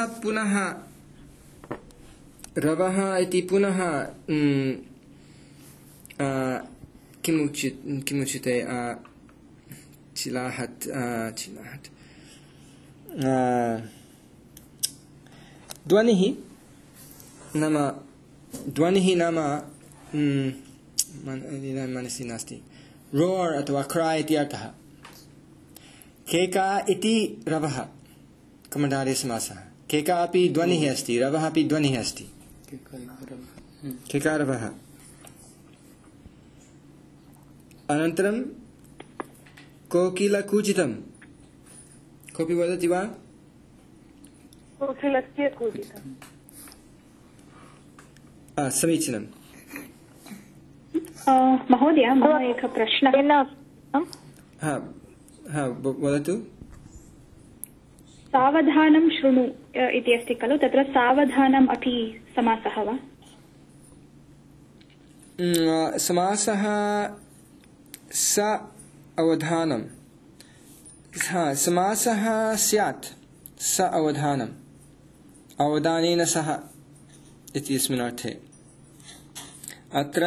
[SPEAKER 1] रवः इति पुनः किमुच्यते? चिलाहत् ध्वनिः नाम मनसि नास्ति। रोर् अथवा क्राय् इति अर्थः। केका इति रवः कमण्डारे समासः। केका अपि ध्वनिः अस्ति, रवः अपि ध्वनिः अस्ति। केकारवः। अनन्तरं कोकिलकूजितं। कोऽपि वदति वा?
[SPEAKER 4] कोकिलस्य कूजितं।
[SPEAKER 1] समीचीनं।
[SPEAKER 6] महोदय, मम एकः प्रश्नः।
[SPEAKER 1] वदतु।
[SPEAKER 6] सावधानं शृणु इति अस्ति खलु, तत्र सावधानम् अपि समासः वा?
[SPEAKER 1] समासः स अवधानम् समासः स्यात् स अवधानम् अवधानेन सह इत्यस्मिन् अर्थे अत्र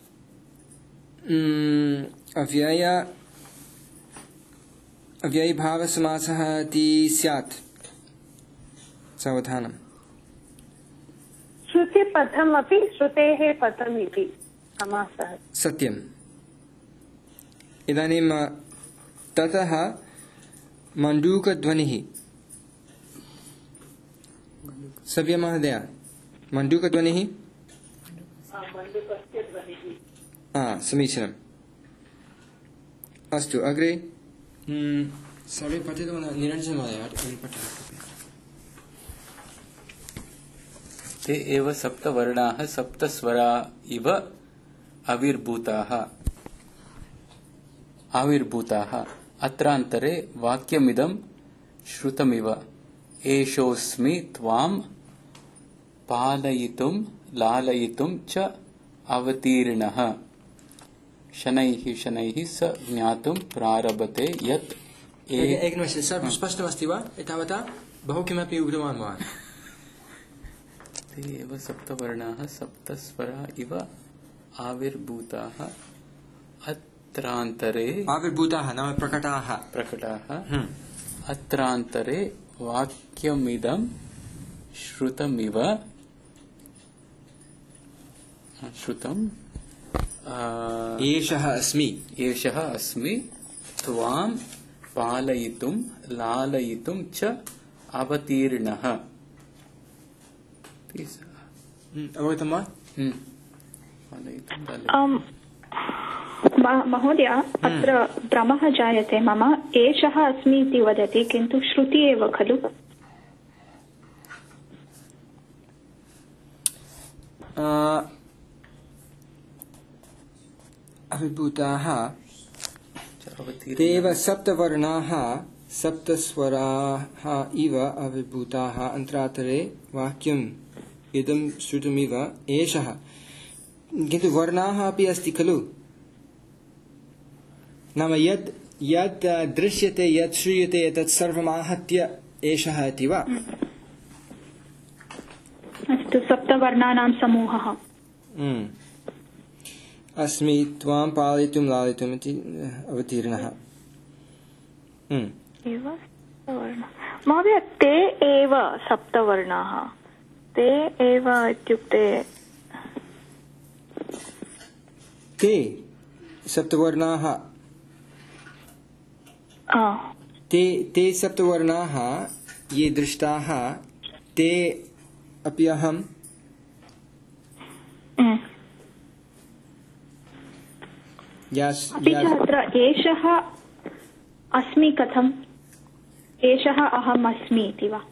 [SPEAKER 1] अव्ययीभावसमासः इति स्यात् सावधानम्
[SPEAKER 4] श्रुतिपथम् अपि श्रुतेः पथम् इति समासः
[SPEAKER 1] सत्यम् इदानीं ततः मण्डूकध्वनिः सभ्य महोदय मण्डूकध्वनिः समीचीनम् अस्तु अग्रे सर्वे पठितवन्तः निरञ्जन महोदय
[SPEAKER 3] ते एव सप्तवर्णाः सप्तस्वरा इव आविर्भूताः अत्रान्तरे वाक्यमिदं श्रुतमिव एषोऽस्मि त्वां पालयितुं लालयितुं च अवतीर्णः शनैः शनैः स ज्ञातुं प्रारभते यत्
[SPEAKER 1] एकनिमिषं सर्वं स्पष्टमस्ति वा एतावता बहु किमपि उक्तवान् भवान्
[SPEAKER 3] ते एव सप्तवर्णाः सप्तस्वरा इव आविर्भूताः अत्रान्तरे
[SPEAKER 1] आविर्भूताः नाम प्रकटाः
[SPEAKER 3] अत्रान्तरे वाक्यमिदं श्रुतमिव
[SPEAKER 1] एषः
[SPEAKER 3] अस्मि त्वां पालयितुं लालयितुं च अवतीर्णः
[SPEAKER 1] अवगतं वा
[SPEAKER 6] महोदय अत्र भ्रमः जायते मम एषः अस्मि इति वदति किन्तु श्रुति एव खलु
[SPEAKER 1] अभिभूताः तेव सप्तवर्णाः सप्तस्वराः इव अभिभूताः अन्तरान्तरे वाक्यम् इदं श्रुतमिव एषः किन्तु वर्णाः अपि अस्ति खलु नाम यत् यत् दृश्यते यत् श्रूयते तत् सर्वम् आहत्य एषः इति वा
[SPEAKER 6] अस्तु सप्तवर्णानां समूहः
[SPEAKER 1] अस्मि त्वां पालयितुं लालयितुम् इति अवतीर्णः
[SPEAKER 2] महोदय ते एव सप्तवर्णाः ते एव इत्युक्ते
[SPEAKER 1] ते सप्तवर्णाः ते सप्तवर्णाः ये दृष्टाः ते अपि अहम्
[SPEAKER 6] अपि च अत्र एषः अस्मि कथम् एषः अहम् अस्मि इति वा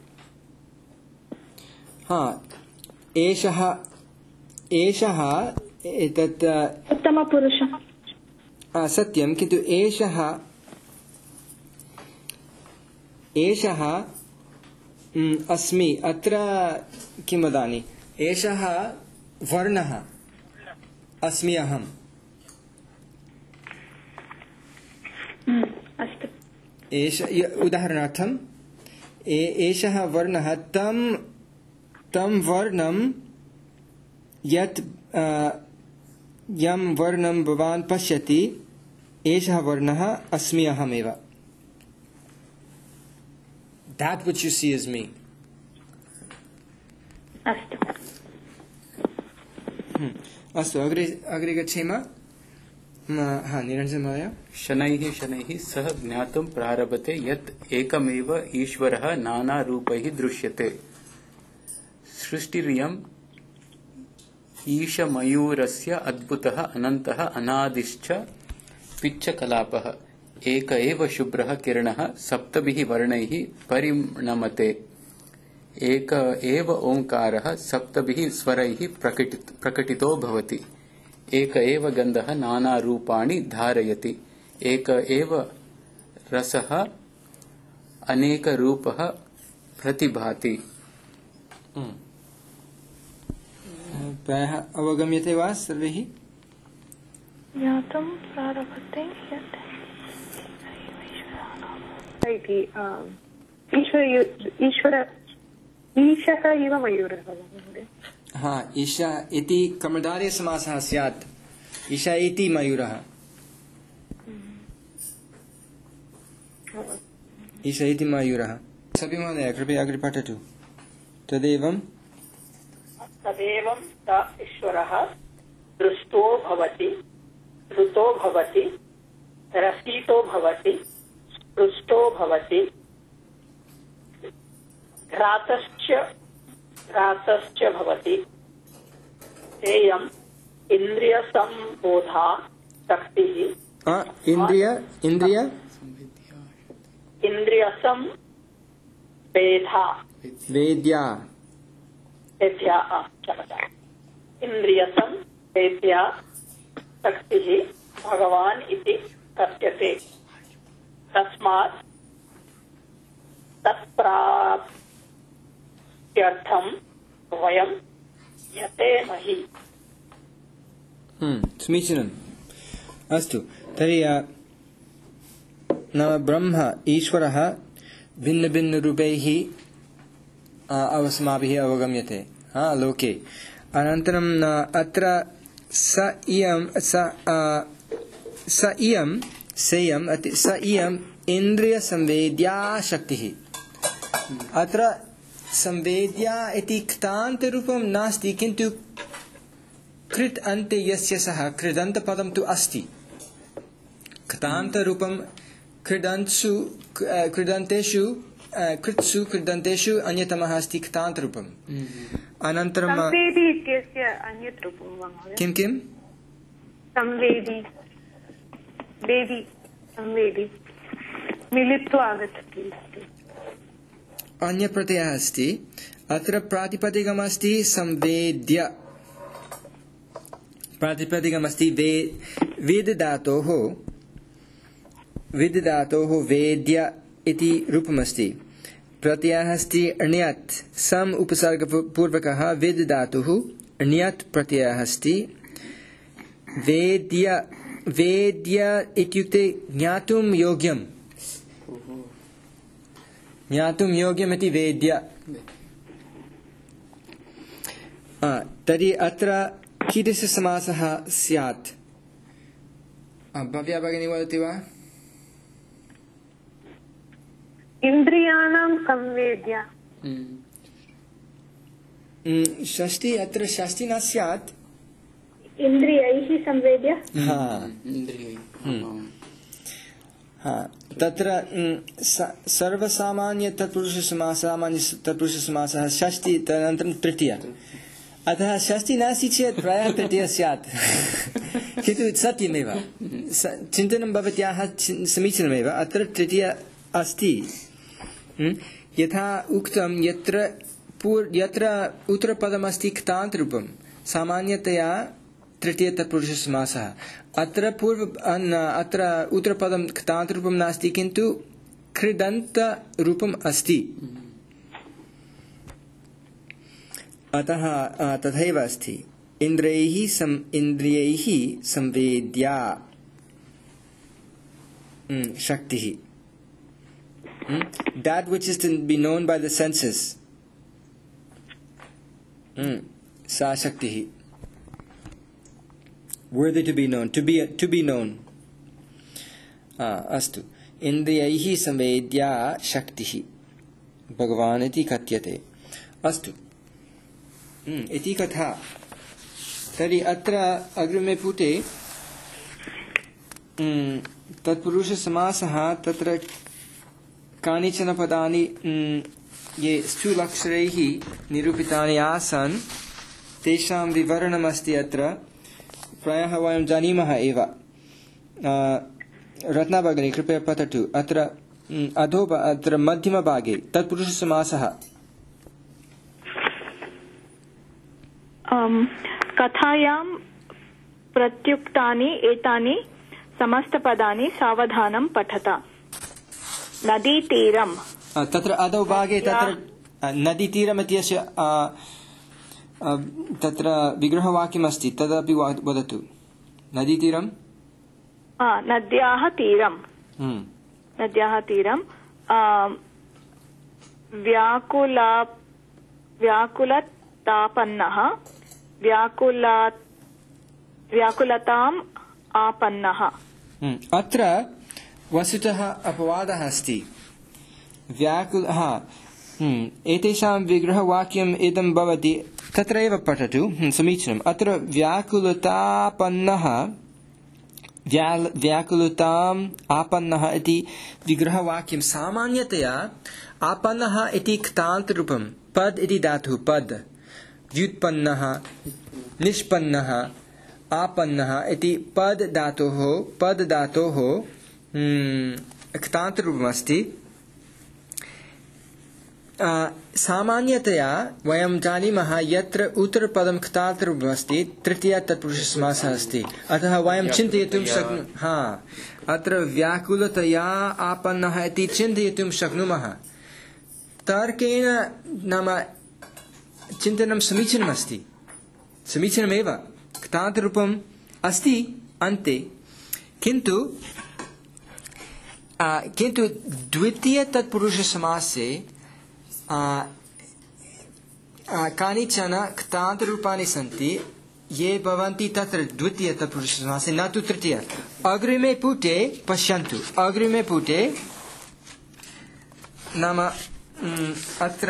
[SPEAKER 1] एषः एतत्
[SPEAKER 6] उत्तमपुरुषः
[SPEAKER 1] सत्यं किन्तु एषः अस्मि अत्र किं वदामि एषः वर्णः अस्मि अहम्
[SPEAKER 6] अस्तु
[SPEAKER 1] उदाहरणार्थम् एषः वर्णः तं वर्णं यत् यं वर्णं भवान् पश्यति एषः वर्णः अस्मि अहमेव That which you see is me. अस्तु अग्रे गच्छेम निरञ्जन महोदय
[SPEAKER 3] शनैः शनैः सः ज्ञातुं प्रारभते यत् एकमेव ईश्वरः नानारूपैः दृश्यते सृष्टिरियम् ईशमयूरस्य अद्भुतः अनन्तः अनादिश्च पिच्चकलापः एक एव शुभ्रः किरणः सप्तभिः वर्णैः परिणमते एक एव ओङ्कारः सप्तभिः स्वरैः प्रकटितो भवति एक एव गन्धः नानारूपाणि धारयति एक एव रसः अनेकरूपः प्रतिभाति
[SPEAKER 1] प्रायः अवगम्यते वा सर्वैः
[SPEAKER 2] ज्ञातुं प्रारभते यत्
[SPEAKER 4] इति ईशः इव मयूरः महोदय।
[SPEAKER 1] हा, ईशा इति कर्मधारय समासः स्यात्। ईशा इति मयूरः। ईशा इति मयूरः। सभी महोदय कृपया अग्रे पठतु। तदेवं
[SPEAKER 5] स ईश्वरः दृष्टो भवति, श्रुतो भवति, रसितो भवति, स्पृष्टो भवति, घ्रातश्च भवति। तेयम् इन्द्रियसम्बोधा शक्तिः। इन्द्रियसंवेधा
[SPEAKER 1] वेद्या
[SPEAKER 5] इन्द्रियसंवेद्या शक्तिः भगवान् इति कथ्यते। तस्मात् तत्प्राप्त्यर्थं वयं यतेमहि।
[SPEAKER 1] समीचीनम्। अस्तु, तर्हि नाम ब्रह्म ईश्वरः भिन्नभिन्नरूपैः अस्माभिः अवगम्यते लोके। अनन्तरं अत्र स इयम् इन्द्रियसंवेद्या शक्तिः। अत्र संवेद्या इति क्तान्तरूपं नास्ति, किन्तु कृत् अन्ते यस्य सः कृदन्तपदं तु अस्ति। क्तान्तरूपं कृदन्तेषु कृत्सु कृदन्तेषु अन्यतमः अस्ति क्तान्तरूपम्। अनन्तरं
[SPEAKER 4] संवेदी इत्यस्य अन्यत् रूपं वा महोदय?
[SPEAKER 1] किं
[SPEAKER 4] संवेदी मिलित्वा आगच्छति।
[SPEAKER 1] अन्यप्रत्ययः अस्ति। अत्र प्रातिपदिकमस्ति संवेद्य। प्रातिपदिकमस्ति वेदधातोः वेद्य इति रूपमस्ति। प्रत्ययः अस्ति अण्यत्। सम् उपसर्गपूर्वकः वेदधातुः अण्यत् प्रत्ययः अस्ति। वेद्य इत्युक्ते ज्ञातुं योग्यम् इति वेद्य। तर्हि अत्र कीदृशसमासः स्यात्? भव्या भगिनी वदति वा?
[SPEAKER 4] इन्द्रियाणां संवेद्य।
[SPEAKER 1] षष्ठी, अत्र षष्ठी न स्यात्।
[SPEAKER 6] इन्द्रियैः संवेद्य।
[SPEAKER 1] तत्र सर्वसामान्य तत्पुरुषसमासः षष्ठी, तदनन्तरं तृतीया। अतः षष्ठी नास्ति चेत् प्रायः तृतीया स्यात्। किन्तु सत्यमेव, चिन्तनं भवत्याः समीचीनमेव। अत्र तृतीया अस्ति। यथा उक्तं, यत्र उत्तरपदमस्ति क्तान्तरूपं सामान्यतया तृतीय तत्पुरुषसमासः। अत्र उत्तरपदं क्तान्तरूपं नास्ति, किन्तु कृदन्तरूपम् अस्ति। अतः तथैव अस्ति। इन्द्रियैः संवेद्या शक्तिः। That which is to be known by the senses, सा शक्तिः। Worthy to be known, to be known. अस्तु, इन्द्रियैः संवेद्या शक्तिः भगवान् इति कथ्यते। अस्तु, इति कथा। तर्हि अत्र अग्रिमे पुटे तत्पुरुषसमासः, तत्र कानिचन पदानि ये स्थूलाक्षरैः निरूपितानि आसन्, तेषां विवरणमस्ति अत्र। प्रायः वयं जानीमः एव। रत्ना भगिनी कृपया पठतु। अत्र अत्र मध्यमभागे तत्पुरुषसमासः।
[SPEAKER 2] कथायां प्रत्युक्तानि एतानि समस्तपदानि सावधानं पठत। नदीतीरं।
[SPEAKER 1] तत्र अधो भागे तत्र नदीतीरम् इत्यस्य तत्र विग्रहवाक्यमस्ति, तदपि वदतु। नदीतीरं
[SPEAKER 2] नद्याः तीरं व्याकुलतापन्नः व्याकुलताम् आपन्नः।
[SPEAKER 1] अत्र वस्तुतः अपवादः अस्ति। एतेषां विग्रहवाक्यम् इदं भवति तत्रैव पठतु। समीचीनम्। अत्र व्याकुलतापन्नः व्याकुलताम् आपन्नः इति विग्रहवाक्यं सामान्यतया आपन्नः इति क्तान्तरूपं पद इति धातुः पद व्युत्पन्नः निष्पन्नः आपन्नः इति पद धातोः क्तान्तरूपमस्ति। सामान्यतया वयं जानीमः यत्र उत्तरपदं क्तान्तरूपमस्ति तृतीया तत्पुरुषसमासः अस्ति। अतः वयं चिन्तयितुं अत्र व्याकुलतया आपन्नः इति चिन्तयितुं शक्नुमः। तर्केण नाम चिन्तनं समीचीनमेव क्तान्तरूपम् अस्ति अन्ते, किन्तु द्वितीय तत्पुरुषसमासे कानिचन क्तान्तरूपाणि सन्ति ये भवन्ति तत्र द्वितीय तत्पुरुषसमासे, न तु तृतीय। अग्रिमे पुटे पश्यन्तु। अग्रिमे पुटे नाम अत्र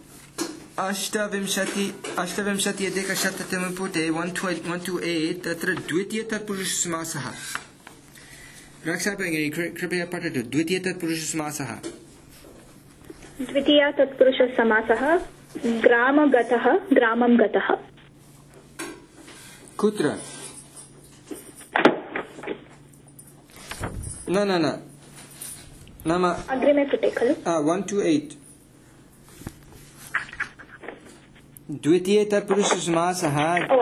[SPEAKER 1] 28-100 पुटे 128 तत्र द्वितीय तत्पुरुषसमासः। रक्षाभगिनी कृपया पठतु। द्वितीय तत्पुरुषसमासः।
[SPEAKER 6] द्वितीय तत्पुरुषसमासः ग्रामगतः ग्रामं गतः।
[SPEAKER 1] कुत्र? न नाम
[SPEAKER 6] अग्रिमे पुटे खलु
[SPEAKER 1] 128 द्वितीय तत्पुरुषसमासः।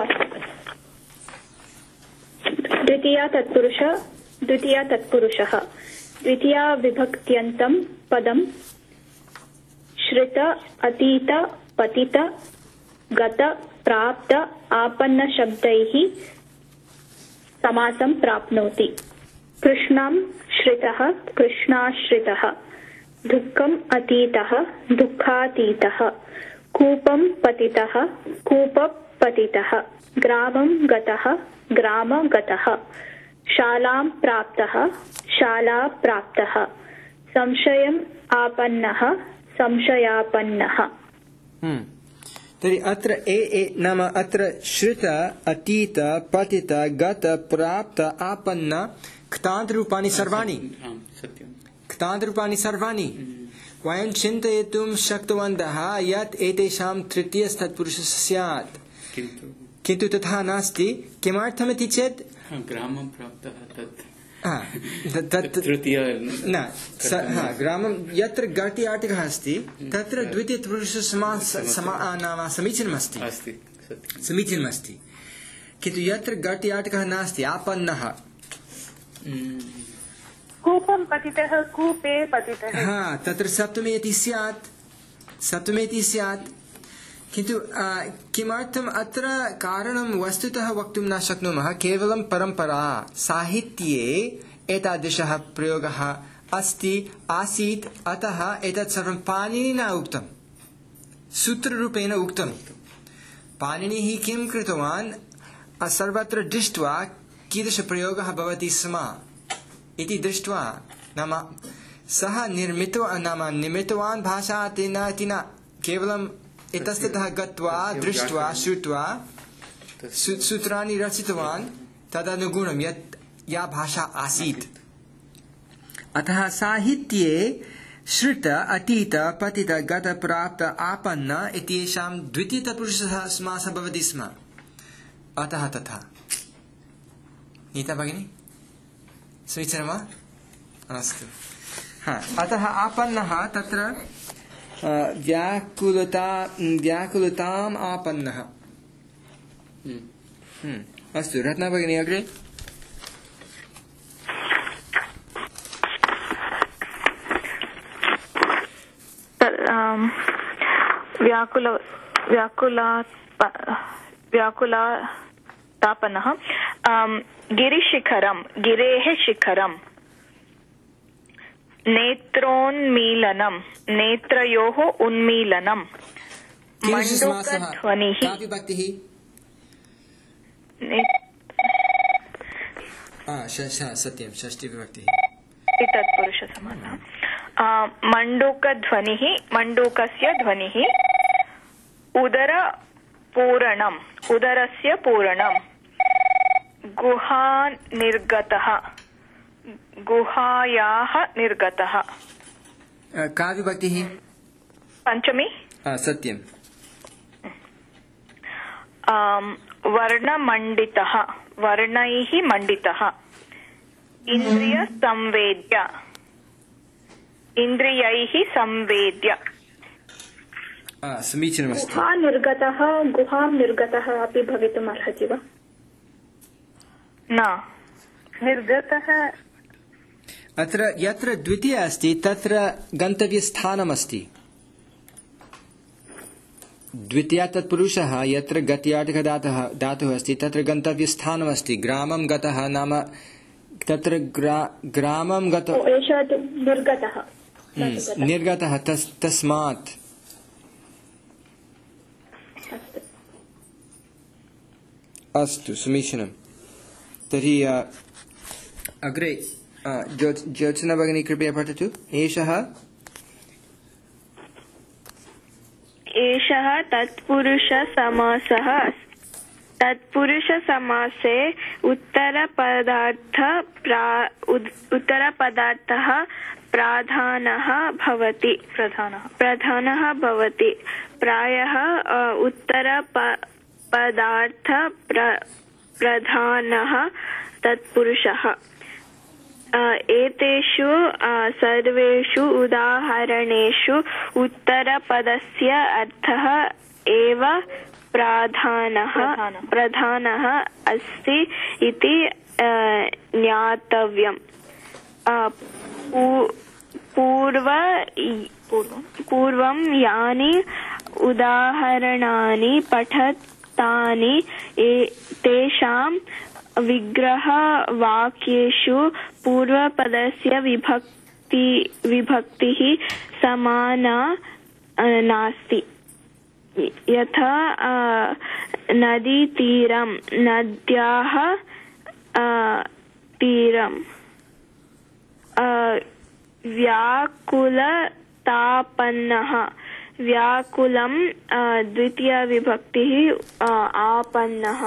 [SPEAKER 1] द्वितीय तत्पुरुषः द्वितीया विभक्त्यन्तं पदं श्रित अतीत पतित गत प्राप्त आपन्न शब्दैः समासं प्राप्नोति। कृष्णं श्रितः कृष्णाश्रितः, दुःखम् अतीतः दुःखातीतः, कूपं पतितः कूपपतितः, ग्रामं गतः ग्रामगतः, शालां प्राप्तः शाला प्राप्तः, संशयम् आपन्नः संशयापन्नः। तर्हि अत्र नाम अत्र श्रुत अतीत पतित गत प्राप्त आपन्न क्तान्तरूपाणि सर्वाणि वयं चिन्तयितुं शक्तवन्तः यत् एतेषां तृतीयस्तत्पुरुषः स्यात्, किन्तु तथा नास्ति। किमर्थमिति चेत्
[SPEAKER 3] ग्रामं प्राप्तः
[SPEAKER 1] ग्रामं यत्र गट्याटिकः अस्ति तत्र द्वितीयपुरुषसमासः समीचीनमस्ति, किन्तु यत्र गट्याटिकः नास्ति आपन्नः
[SPEAKER 4] कूपं पतितः कूपे पतितः
[SPEAKER 1] तत्र सप्तमेति स्यात्। किन्तु किमर्थम् अत्र कारणं वस्तुतः वक्तुं न शक्नुमः। केवलं परम्परा साहित्ये एतादृशः प्रयोगः आसीत्, अतः एतत् सर्वं पाणिनिना उक्तं, सूत्ररूपेण उक्तं। पाणिनिः किं कृतवान्, सर्वत्र दृष्ट्वा कीदृशप्रयोगः भवति स्म इति दृष्ट्वा नाम सः निर्मितवान् भाषा तेन केवलं इतस्ततः गत्वा दृष्ट्वा श्रुत्वा सूत्राणि रचितवान् तदनुगुणं या भाषा आसीत्। अतः साहित्ये श्रुत अतीत पतित गत प्राप्त आपन्न इत्येषां द्वितीयतत्पुरुषसमासः भवति स्म। अतः तथा। नीता भगिनी समीचीनं वा? अस्तु। अतः आपन्नः तत्र व्याकुलताम् आपन्नः। अस्तु, रत्ना भगिनी अग्रे।
[SPEAKER 2] व्याकुलतापनः गिरिशिखरं गिरेः शिखरं नेत्रोन्मीलनं नेत्रयोः उन्मीलनं मण्डूकध्वनिः
[SPEAKER 1] का विभक्तिः सत्यं षष्ठीविभक्तिः
[SPEAKER 2] तत्पुरुषसमासः मण्डूकध्वनिः मण्डूकस्य ध्वनिः उदरपूरणम् उदरस्य पूरणम् गुहानिर्गतः गुहायाः निर्गतः
[SPEAKER 1] का विभक्तिः
[SPEAKER 2] पञ्चमी
[SPEAKER 1] सत्यं
[SPEAKER 2] वर्णमण्डितः वर्णैः मण्डितः इन्द्रियसंवेद्य इन्द्रियैः संवेद्य
[SPEAKER 1] समीचीनमस्ति
[SPEAKER 6] गुहां निर्गतः अपि भवितुम् अर्हति वा
[SPEAKER 2] न निर्गतः
[SPEAKER 1] अत्र यत्र द्वितीय अस्ति तत्र गन्तव्यस्थानमस्ति द्वितीया तत्पुरुषः यत्र गत्यार्थकधातुः अस्ति तत्र गन्तव्यस्थानमस्ति ग्रामं गतः नाम तत्र ग्रामं गतः निर्गतः तस्मात् अस्तु समीचीनं तर्हि अग्रे ज्योत्सना भगिनी कृपया पठतु
[SPEAKER 2] एषः तत्पुरुषसमासः तत्पुरुषसमासे उत्तरपदार्थः प्रधानः भवति प्रायः उत्तरपदार्थ प्रधानः तत्पुरुषः एतेषु सर्वेषु उदाहरणेषु उत्तरपदस्य अर्थः एव प्रधानः अस्ति इति ज्ञातव्यम् पूर्वं यानि उदाहरणानि पठितानि तेषां विग्रहवाक्येषु पूर्वपदस्य विभक्तिः समाना नास्ति यथा नदीतीरं नद्याः तीरं व्याकुलतापन्नः व्याकुलं द्वितीया विभक्तिः आपन्नः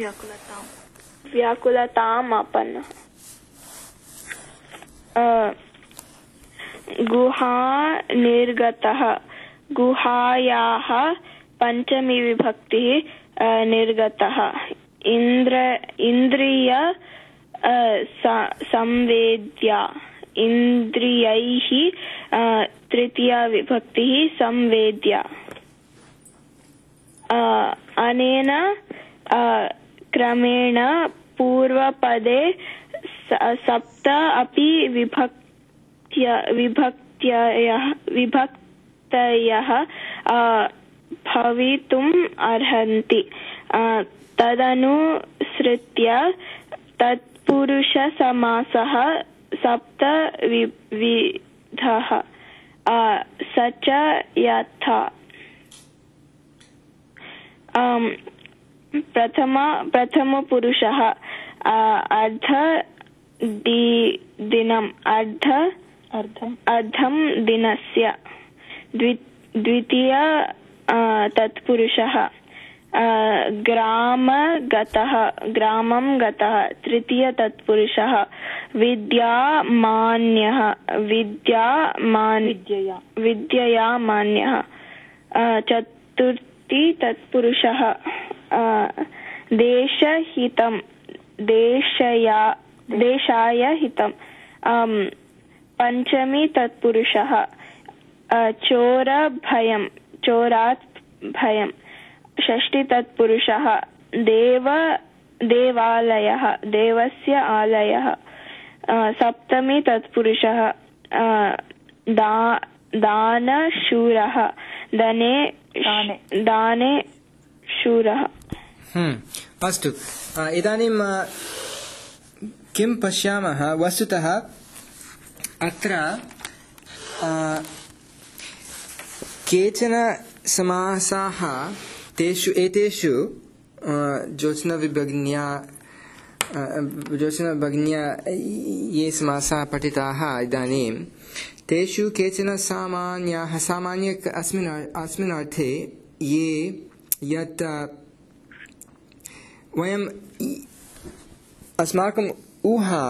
[SPEAKER 2] व्याकुलताम् आपन्नः गुहा निर्गतः गुहायाः पञ्चमी विभक्तिः निर्गतः इन्द्रिय संवेद्या इन्द्रियैः तृतीया विभक्तिः संवेद्या अनेन क्रमेण पूर्वपदे सप्त अपि विभक्तयः भवितुम् अर्हन्ति तदनुसृत्य तत्पुरुषसमासः सप्तविधः स च यथा प्रथमपुरुषः अर्धं दिनस्य द्वितीय तत्पुरुषः ग्रामं गतः तृतीय तत्पुरुषः विद्यया मान्यः चतुर्थी तत्पुरुषः देशाय हितं पञ्चमी तत्पुरुषः चोरात् भयं षष्ठी तत्पुरुषः देवालयः देवस्य आलयः सप्तमी तत्पुरुषः दानशूरः दाने शूरः
[SPEAKER 1] अस्तु इदानीं किं पश्यामः वस्तुतः अत्र केचन समासाः एतेषु ज्योत्स्ना भगिन्या ये समासाः पठिताः इदानीं तेषु केचन सामान्याः अस्मिन् अर्थे ये यत् वयम् अस्माकम् ऊहा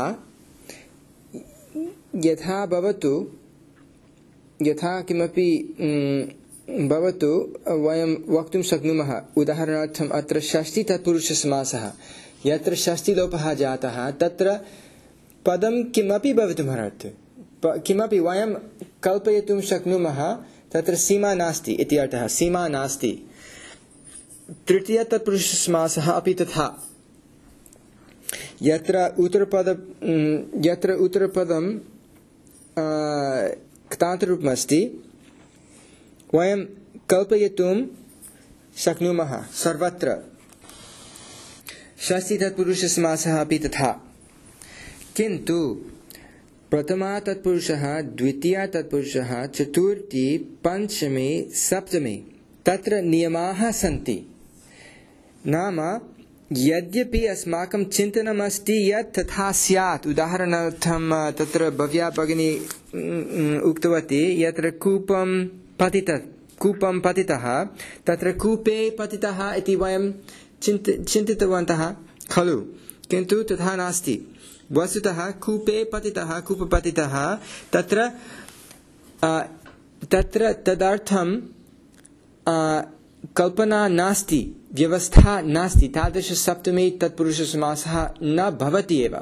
[SPEAKER 1] यथा किमपि भवतु वयं वक्तुं शक्नुमः। उदाहरणार्थम् अत्र षष्ठी तत्पुरुषसमासः, यत्र षष्ठीलोपः जातः तत्र पदं किमपि भवितुमर्हति, किमपि वयं कल्पयितुं शक्नुमः, तत्र सीमा नास्ति इति अर्थः, सीमा नास्ति। तृतीय तत्पुरुषसमासः अपि तथा, यत्र उत्तरपदं क्तान्तरूपमस्ति वयं कल्पयितुं शक्नुमः सर्वत्र। षष्ठी तत्पुरुषसमासः अपि तथा, किन्तु प्रथमा तत्पुरुषः, द्वितीया तत्पुरुषः, चतुर्थी, पंचमी, सप्तमी तत्र नियमाः सन्ति। नाम यद्यपि अस्माकं चिन्तनमस्ति यत् तथा स्यात्, उदाहरणार्थं तत्र भव्या भगिनी उक्तवती यत्र कूपं पतितः तत्र कूपे पतितः इति वयं चिन्तितवन्तः खलु, किन्तु तथा नास्ति। वस्तुतः कूपपतितः तत्र तदर्थं कल्पना नास्ति, व्यवस्था नास्ति, तादृशसप्तमी तत्पुरुषसमासः न भवति एव।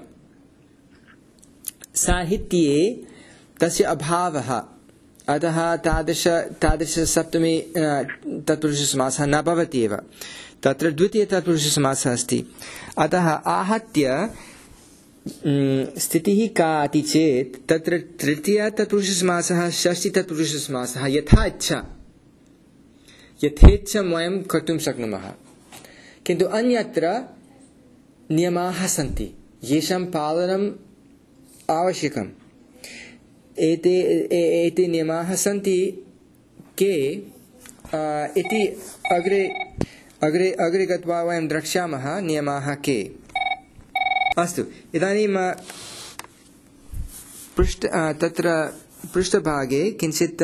[SPEAKER 1] साहित्ये तस्य अभावः, अतः तादृशसप्तमी तत्पुरुषसमासः न भवति एव। तत्र द्वितीय तत्पुरुषसमासः अस्ति। अतः आहत्य स्थितिः का इति चेत् तत्र तृतीय तत्पुरुषसमासः, षष्ठी तत्पुरुषसमासः यथेच्छं वयं कर्तुं शक्नुमः, किन्तु अन्यत्र नियमाः सन्ति येषां पालनम् आवश्यकम्। एते नियमाः सन्ति के इति अग्रे गत्वा वयं द्रक्ष्यामः नियमाः के। अस्तु, इदानीं तत्र पृष्ठभागे किञ्चित्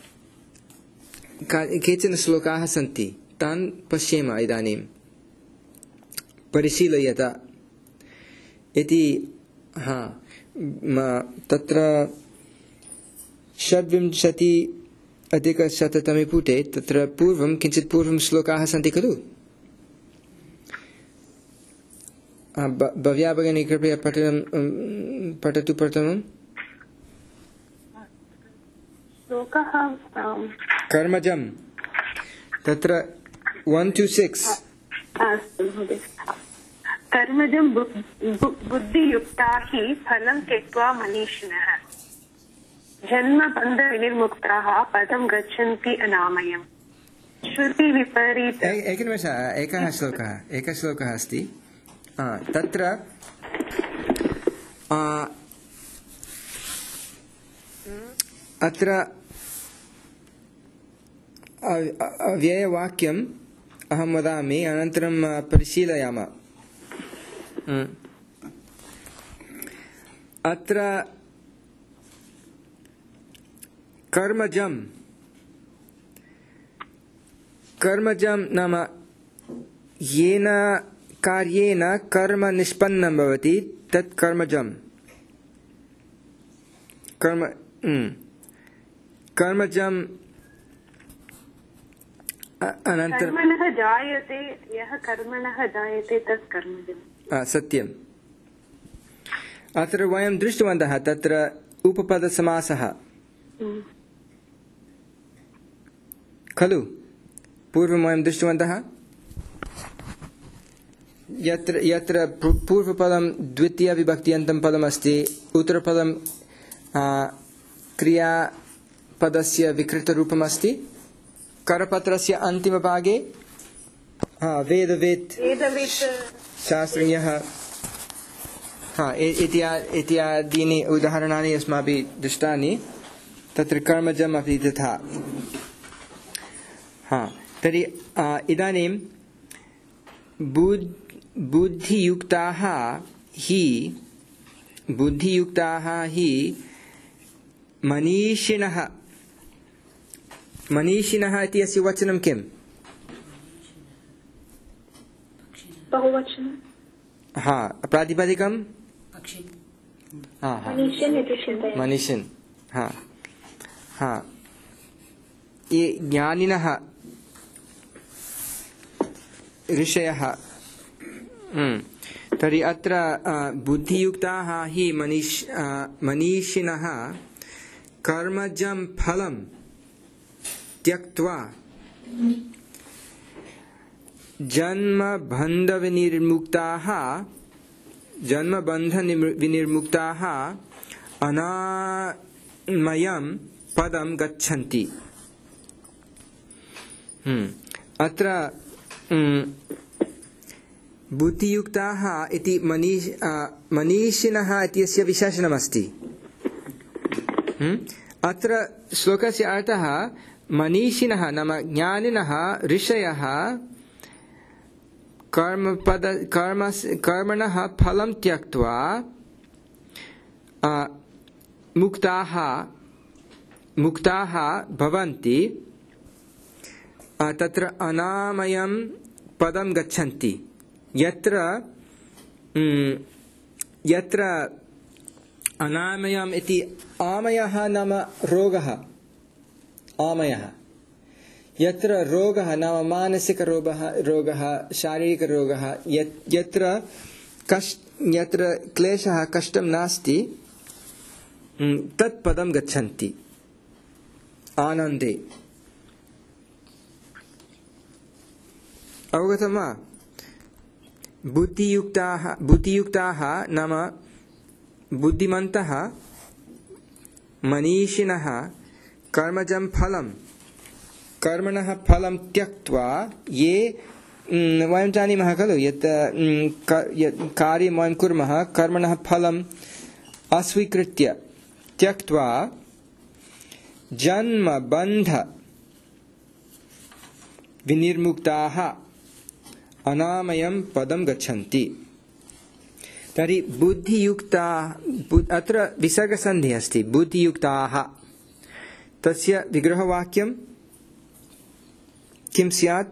[SPEAKER 1] केचन श्लोकाः सन्ति, तान् पश्येम इदानीं परिशीलयत इति। तत्र 26-अधिक-100तमे पुटे तत्र किञ्चित् पूर्वं श्लोकाः सन्ति खलु। भव्या भगिनी कृपया पठतु प्रथमम्।
[SPEAKER 4] श्लोकः
[SPEAKER 1] कर्मजं तत्र 1-6।
[SPEAKER 4] अस्तु महोदय। कर्मजं बुद्धियुक्ता हि फलं त्यक्त्वा मनीषिणः, जन्मबन्धविनिर्मुक्ताः पदं गच्छन्ति अनामयम्। श्रुति विपरीत
[SPEAKER 1] एकनिमेषः, एकः श्लोकः अस्ति तत्र अत्र अव्ययवाक्यम् अहं वदामि, अनन्तरं परिशीलयामः। अत्र कर्मजं नाम येन कार्येण कर्म निष्पन्नं भवति तत् कर्मजं। कर्मजं अनन्तरं
[SPEAKER 4] कर्मणः जायते, यः कर्मणः जायते तत् कर्मजं।
[SPEAKER 1] सत्यम्। अत्र वयं दृष्टवन्तः तत्र उपपदसमासः खलु, पूर्वं वयं दृष्टवन्तः यत्र पूर्वपदं द्वितीयविभक्त्यन्तं पदमस्ति, उत्तरपदं क्रियापदस्य विकृतरूपमस्ति, करपत्रस्य अन्तिमभागे वेदवित् शास्त्रज्ञः इत्यादीनि उदाहरणानि अस्माभिः दृष्टानि तत्र कर्मजम् अपि तथा तर्हि इदानीं बुद्धियुक्ताः हि मनीषिणः इति अस्य वचनं किम्?
[SPEAKER 6] बहुवचनं।
[SPEAKER 1] प्रातिपदिकं मनीषिन्। ये ज्ञानिनः ऋषयः। तर्हि अत्र बुद्धियुक्ताः हि मनीषिणः कर्मजं फलं त्यक्त्वा जन्मबन्धविनिर्मुक्ताः अनामयं पदं गच्छन्ति। अत्र बुद्धियुक्ताः इति मनीषिणः इत्यस्य विशेषणमस्ति। अत्र श्लोकस्य अर्थः मनीषिणः नाम ज्ञानिनः ऋषयः कर्मणः फलं त्यक्त्वा मुक्ताः भवन्ति तत्र अनामयं पदं गच्छन्ति यत्र अनामयम् इति आमयः नाम रोगः। आमयः यत्र रोगः नाम मानसिकरोगः शारीरिकरोगः यत्र क्लेशः कष्टं नास्ति तत् पदं गच्छन्ति आनन्दे। अवगतं वा? बुद्धियुक्ताः नाम बुद्धिमन्तः मनीषिणः कर्मणः फलं त्यक्त्वा ये वयं जानीमः खलु यत् कार्यं वयं कुर्मः कर्मणः फलम् अस्वीकृत्य त्यक्त्वा जन्मबन्ध विनिर्मुक्ताः अनामयं पदं गच्छन्ति। तर्हि बुद्धियुक्ता अत्र विसर्गसन्धिः अस्ति बुद्धियुक्ताः तस्य विग्रहवाक्यं किं स्यात्?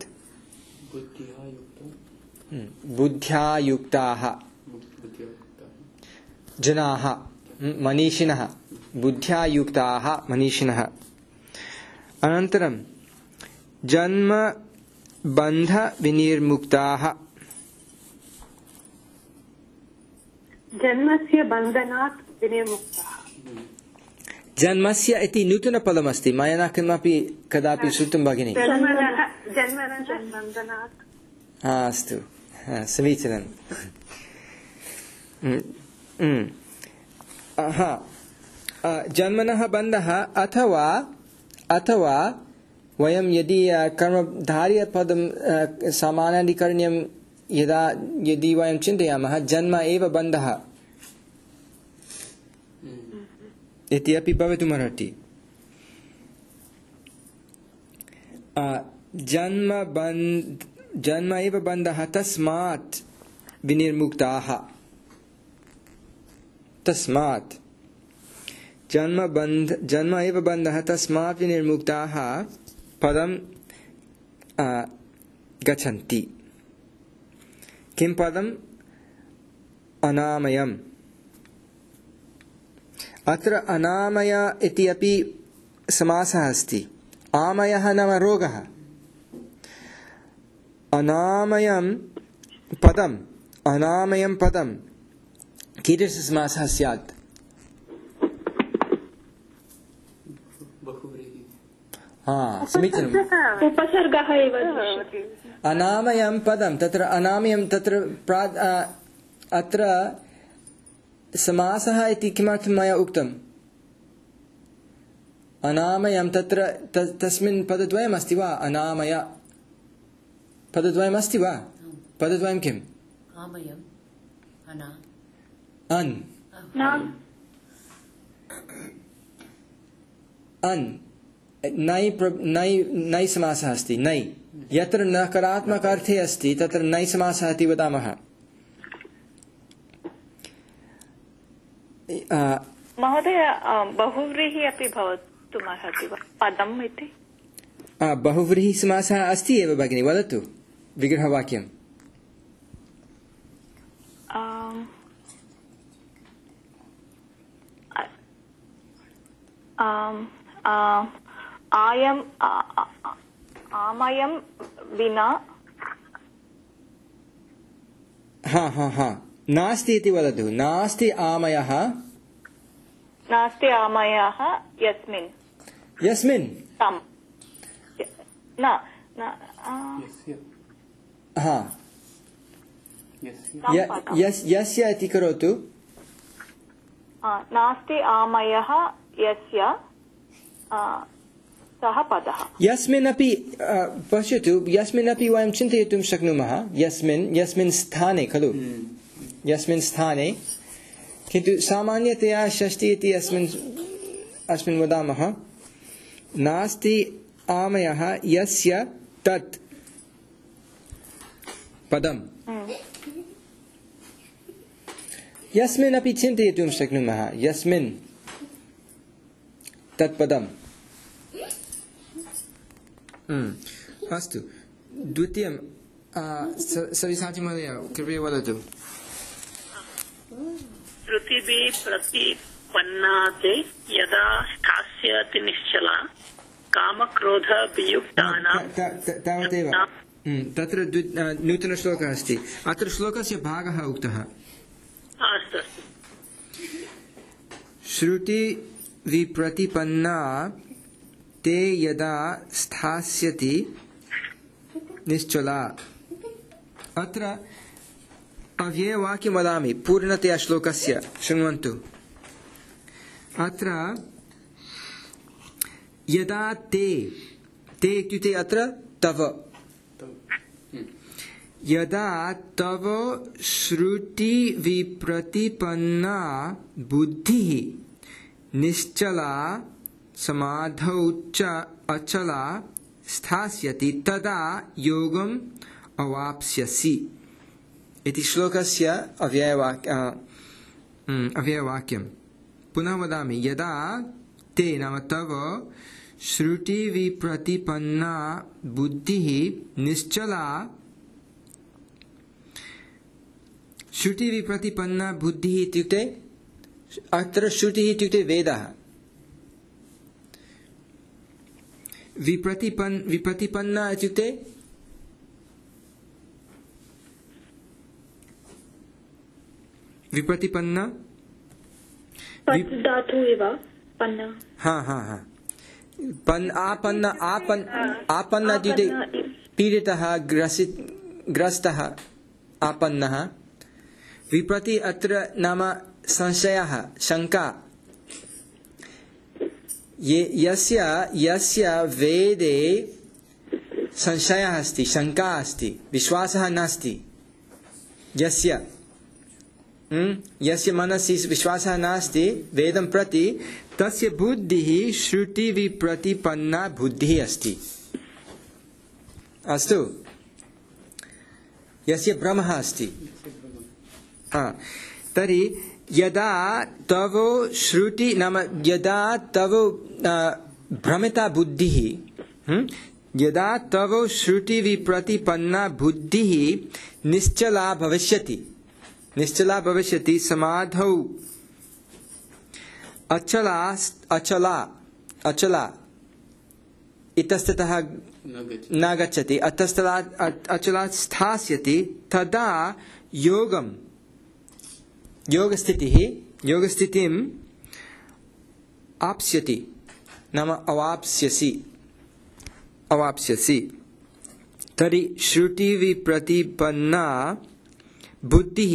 [SPEAKER 1] बुद्ध्यायुक्ताः जनाः मनीषिणः बुद्ध्यायुक्ताः मनीषिणः। अनन्तरं जन्मबन्धविनिर्मुक्ताः
[SPEAKER 4] जन्मस्य बन्धनात् विनिर्मुक्ताः।
[SPEAKER 1] जन्मस्य इति नूतनपदमस्ति मया न किमपि कदापि श्रुतं भगिनि। अस्तु समीचीनं। जन्मनः बन्धः अथवा वयं यदि कर्मधार्यपदं सामान्याधिकरण्यं यदि वयं चिन्तयामः जन्म एव बन्धः इति अपि भवितुमर्हति। जन्म एव बन्धः तस्मात् विनिर्मुक्ताः। तस्मात् जन्म एव बन्धः तस्मात् विनिर्मुक्ताः पदं गच्छन्ति। किं पदम्? अनामयम्। अत्र अनामय इति अपि समासः अस्ति। आमयः नाम रोगः। अनामयं पदं कीदृशसमासः स्यात्? समीचीनम्।
[SPEAKER 6] उपसर्गः एव
[SPEAKER 1] अनामयं पदं तत्र अनामयं तत्र अत्र समासः इति किमर्थं मया उक्तम्? अनामयं तत्र तस्मिन् पदद्वयम् अस्ति वा? अनामय पदद्वयमस्ति वा? पदद्वयं किम्?
[SPEAKER 7] आमयम् अना
[SPEAKER 1] अन् अन् नै समासः अस्ति। नै यत्र नकारात्मक अर्थे अस्ति तत्र नै समासः इति वदामः।
[SPEAKER 2] महोदय बहुव्रीहि अपि भवितुमर्हति वा पदम् इति?
[SPEAKER 1] बहुव्रीहि समासः अस्ति एव भगिनी, वदतु विग्रहवाक्यम्।
[SPEAKER 2] आमयं विना
[SPEAKER 1] नास्ति इति वदतु। नास्ति आमयः
[SPEAKER 2] यस्मिन्
[SPEAKER 1] यस्मिन्
[SPEAKER 2] तं न
[SPEAKER 1] यस्य इति करोतु।
[SPEAKER 2] नास्ति आमयः यस्य सः पदः।
[SPEAKER 1] यस्मिन्नपि पश्यतु, यस्मिन्नपि वयं चिन्तयितुं शक्नुमः। यस्मिन् स्थाने खलु, यस्मिन् स्थाने, किन्तु सामान्यतया षष्ठी इति अस्मिन् वदामः। नास्ति आमयः यस्य तत् पदम्। यस्मिन्नपि चिन्तयितुं शक्नुमः, यस्मिन् तत् पदम्। अस्तु, द्वितीयं सविसाचि महोदय कृपया वदतु।
[SPEAKER 5] श्रुतिभिः प्रतिपन्नाते यदा स्थास्यति निश्चला कामक्रोधवियुक्तानां
[SPEAKER 1] तावदेव। तत्र नूतनश्लोकः अस्ति। अत्र श्लोकस्य भागः उक्तः। श्रुतिविप्रतिपन्ना ते यदा स्थास्यति निश्चला। अत्र अव्ययवाक्यं वदामि पूर्णतया श्लोकस्य, शृण्वन्तु। अत्र यदा ते इत्युक्ते अत्र तव, यदा तव श्रुतिविप्रतिपन्ना बुद्धिः निश्चला समाधौ च अचला स्थास्यति तदा योगम् अवाप्स्यसि इति श्लोकस्य अव्ययवाक्यं। पुनः वदामि। यदा ते नाम तव श्रुतिविप्रतिपन्ना बुद्धिः निश्चला, श्रुतिविप्रतिपन्ना बुद्धिः इत्युक्ते अत्र श्रुतिः इत्युक्ते वेदः। विप्रतिपन्ना इत्युक्ते विप्रतिपन्ना
[SPEAKER 6] धातु एव पन्न।
[SPEAKER 1] आपन्न इत्युक्ते पीडितः ग्रस्तः आपन्नः। विप्रति अत्र नाम संशयः, शङ्का। यस्य वेदे संशयः अस्ति, शङ्का अस्ति, विश्वासः नास्ति, यस्य मनसि विश्वासः नास्ति वेदं प्रति, तस्य बुद्धिः श्रुतिविप्रतिपन्ना बुद्धिः अस्ति। अस्तु, यस्य भ्रमः अस्ति। तर्हि यदा तव श्रुति नाम यदा तव भ्रमिता बुद्धिः, यदा तव श्रुतिविप्रतिपन्ना बुद्धिः निश्चला भविष्यति समाधौ अचला इतस्ततः न गच्छति, अचला स्थास्यति तदा योगस्थितिम् आप्स्यति नाम अवाप्स्यसि। तर्हि श्रुतिविप्रतिपन्ना बुद्धिः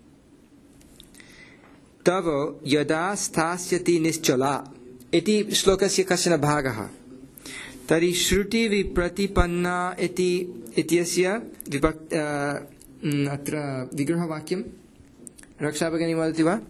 [SPEAKER 1] तव यदा स्थास्यति निश्चला इति श्लोकस्य कश्चन भागः। तर्हि श्रुति विप्रतिपन्ना इत्यस्य अत्र विग्रहवाक्यं रक्षा भगिनी वदति वा?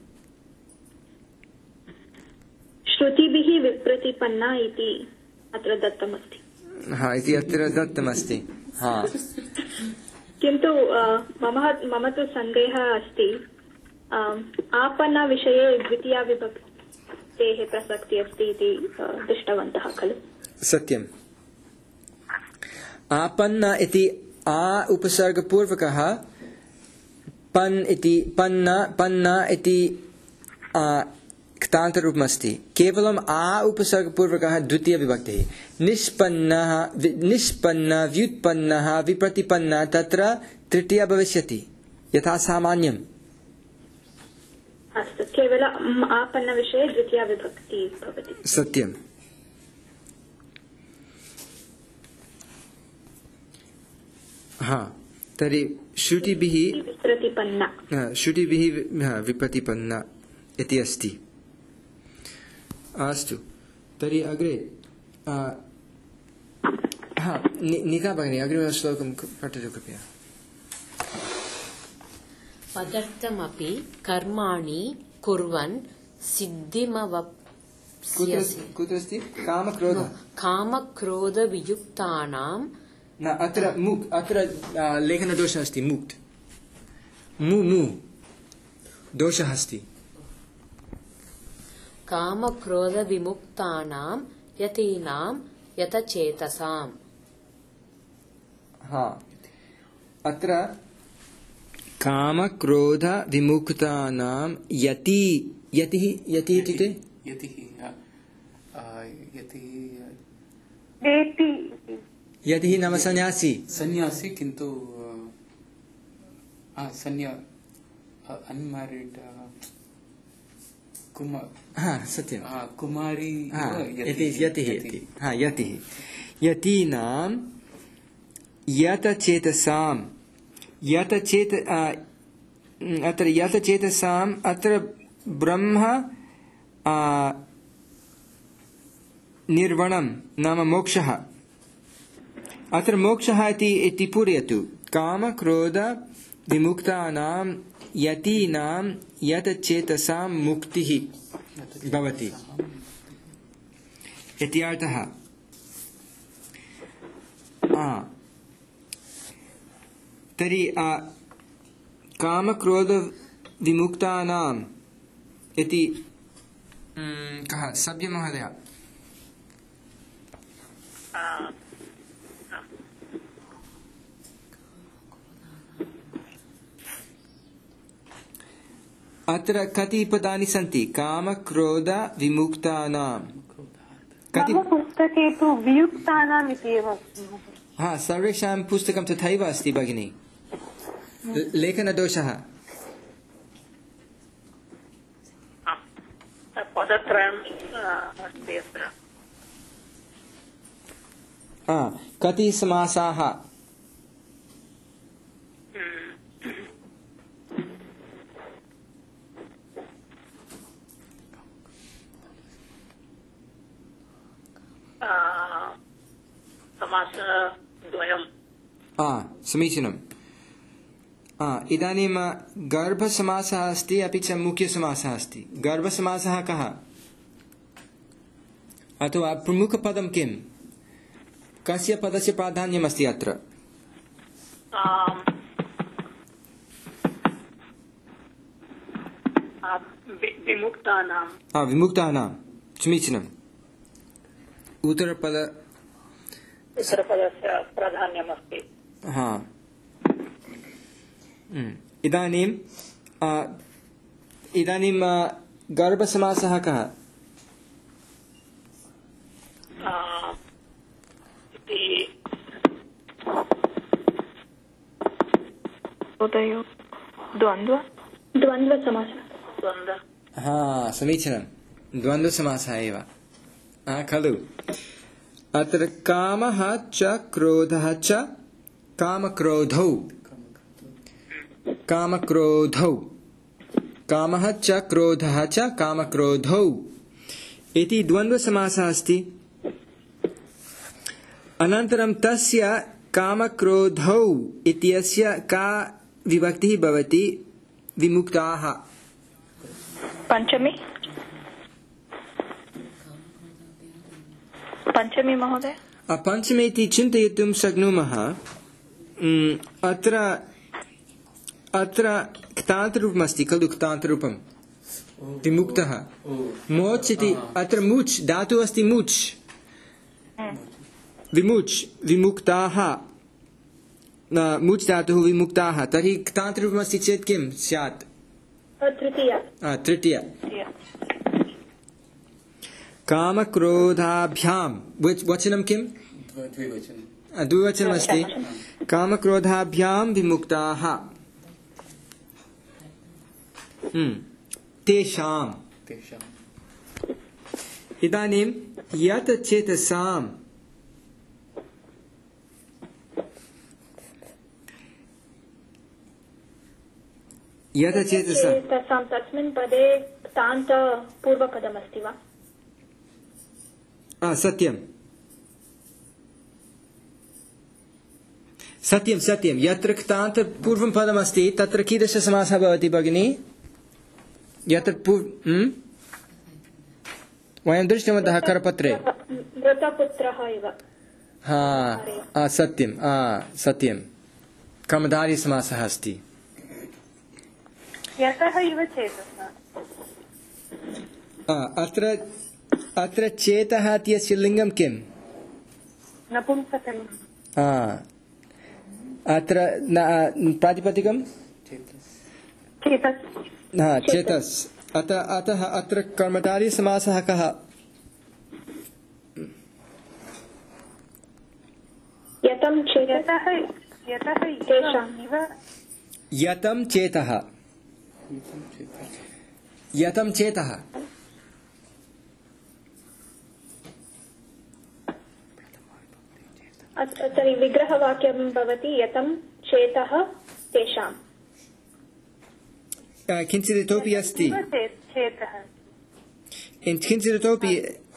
[SPEAKER 6] श्रुतिभिः विप्रतिपन्ना इति अत्र दत्तमस्ति।
[SPEAKER 1] हा, इति अत्र दत्तमस्ति। हा,
[SPEAKER 6] किन्तु मम तु सन्देहः अस्ति, आपन्न विषये द्वितीया विभक्तेः प्रसक्तिः अस्ति इति दृष्टवन्तः खलु?
[SPEAKER 1] सत्यम्। आपन्न इति आ उपसर्गपूर्वकः, पन् इति पन्ना इति क्तान्तरूपमस्ति। केवलम् आ उपसर्गपूर्वकः द्वितीय विभक्तिः। निष्पन्नः व्युत्पन्नः विप्रतिपन्नः तत्र तृतीया भविष्यति यथा सामान्यम्।
[SPEAKER 6] अस्तु, केवलम् आपन्न विषये द्वितीया विभक्ति भवति।
[SPEAKER 1] सत्यम्। हा, तर्हि श्रुतिभिः विप्रतिपन्ना इति अस्ति। अस्तु, तर्हि अग्रे नीता भगिनी अग्रिमश्लोकं पठतु कृपया।
[SPEAKER 7] पदर्थमपि कर्माणि कुर्वन् सिद्धिमवाप्स्यसि।
[SPEAKER 1] कुत्र अस्ति?
[SPEAKER 7] कामक्रोधवियुक्तानां
[SPEAKER 1] न, अत्र मुक्, अत्र लेखनदोषः अस्ति। मुक्त् मु दोषः अस्ति।
[SPEAKER 7] कामक्रोधविमुक्तानां यतीनां यतचेतसाम्।
[SPEAKER 1] हा, अत्र कामक्रोधविमुक्तानां यतिः इत्युक्ते यतिः नाम सन्यासी
[SPEAKER 3] किन्तु अनमैरिड
[SPEAKER 1] सत्यं
[SPEAKER 3] कुमारी
[SPEAKER 1] यतिः यतीनां यतचेतसाम्। अत्र यतचेतसाम् अत्र ब्रह्म निर्वणं नाम मोक्षः। अत्र मोक्षः इति पूरयतु। कामक्रोध विमुक्तानां यतीनां यतचेतसां मुक्तिः भवति इति अर्थः। तर्हि कामक्रोध विमुक्तानाम् इति कः सभ्य महोदय? अत्र कति पदानि सन्ति? कामक्रोध विमुक्तानां।
[SPEAKER 4] पुस्तके तु वियुक्तानाम् इति एव।
[SPEAKER 1] हा, सर्वेषां पुस्तकं तथैव अस्ति भगिनि। लेखनदोषः।
[SPEAKER 5] पदत्रयम् अस्ति अत्र।
[SPEAKER 1] कति समासाः?
[SPEAKER 5] समासद्वयम्।
[SPEAKER 1] समीचीनम्। इदानीं गर्भसमासः अस्ति, अपि च मुख्यसमासः अस्ति। गर्भसमासः कः? अथवा प्रमुखपदं किम्? कस्य पदस्य प्राधान्यमस्ति अत्र? विमुक्तानां। समीचीनम्। उत्तरपदस्य
[SPEAKER 5] प्राधान्यमस्ति।
[SPEAKER 1] हा, इदानीं गर्भसमासः कः?
[SPEAKER 6] द्वन्द्वसमासः।
[SPEAKER 1] हा, समीचीनं। द्वन्द्वसमासः एव खलु। अत्र कामः च क्रोधः च कामक्रोधौ। कामः च क्रोधः च कामक्रोधौ इति द्वन्द्वसमासः अस्ति। अनन्तरं तस्य कामक्रोधौ इत्यस्य का विभक्तिः भवति विमुक्ताः
[SPEAKER 2] पञ्चमी महोदय
[SPEAKER 1] पञ्चमे इति चिन्तयितुं शक्नुमः अत्र क्तान्तरूपमस्ति खलु क्तान्तरूपं विमुक्तः मोच् इति अत्र मुच् धातुः अस्ति मुच् विमुच् विमुक्ताः मुच् धातुः विमुक्ताः तर्हि क्तान्तरूपमस्ति चेत् किं स्यात् तृतीया कामक्रोधाभ्यां वचनं किं द्विवचनमस्ति कामक्रोधाभ्यां विमुक्ताः तेषाम् इदानीं यत् चेतसाम् यत् चेतसां
[SPEAKER 6] तस्मिन् पदे क्तान्त पूर्वपदमस्ति वा
[SPEAKER 1] सत्यं सत्यं सत्यं यत्र क्तान्त पूर्वं पदमस्ति तत्र कीदृशसमासः भवति भगिनी यत्र वयं दृष्टवन्तः करपत्रे
[SPEAKER 6] मृतपुत्रः इव
[SPEAKER 1] सत्यं सत्यं कर्मधारयसमासः अस्ति
[SPEAKER 4] यतः इव चेतसा
[SPEAKER 1] अत्र चेतः इत्यस्य लिङ्गं किम्
[SPEAKER 4] नपुंसकलिङ्गम्
[SPEAKER 1] अत्र प्रातिपदिकं चेतस् अतः अत्र कर्मधारयसमासः कः
[SPEAKER 6] यतं
[SPEAKER 1] चेतः यतं चेतः
[SPEAKER 6] तर्हि विग्रहवाक्यं भवति यतं चेतः तेषाम्
[SPEAKER 1] किञ्चित् इतोपि अस्ति किञ्चित् इतोपि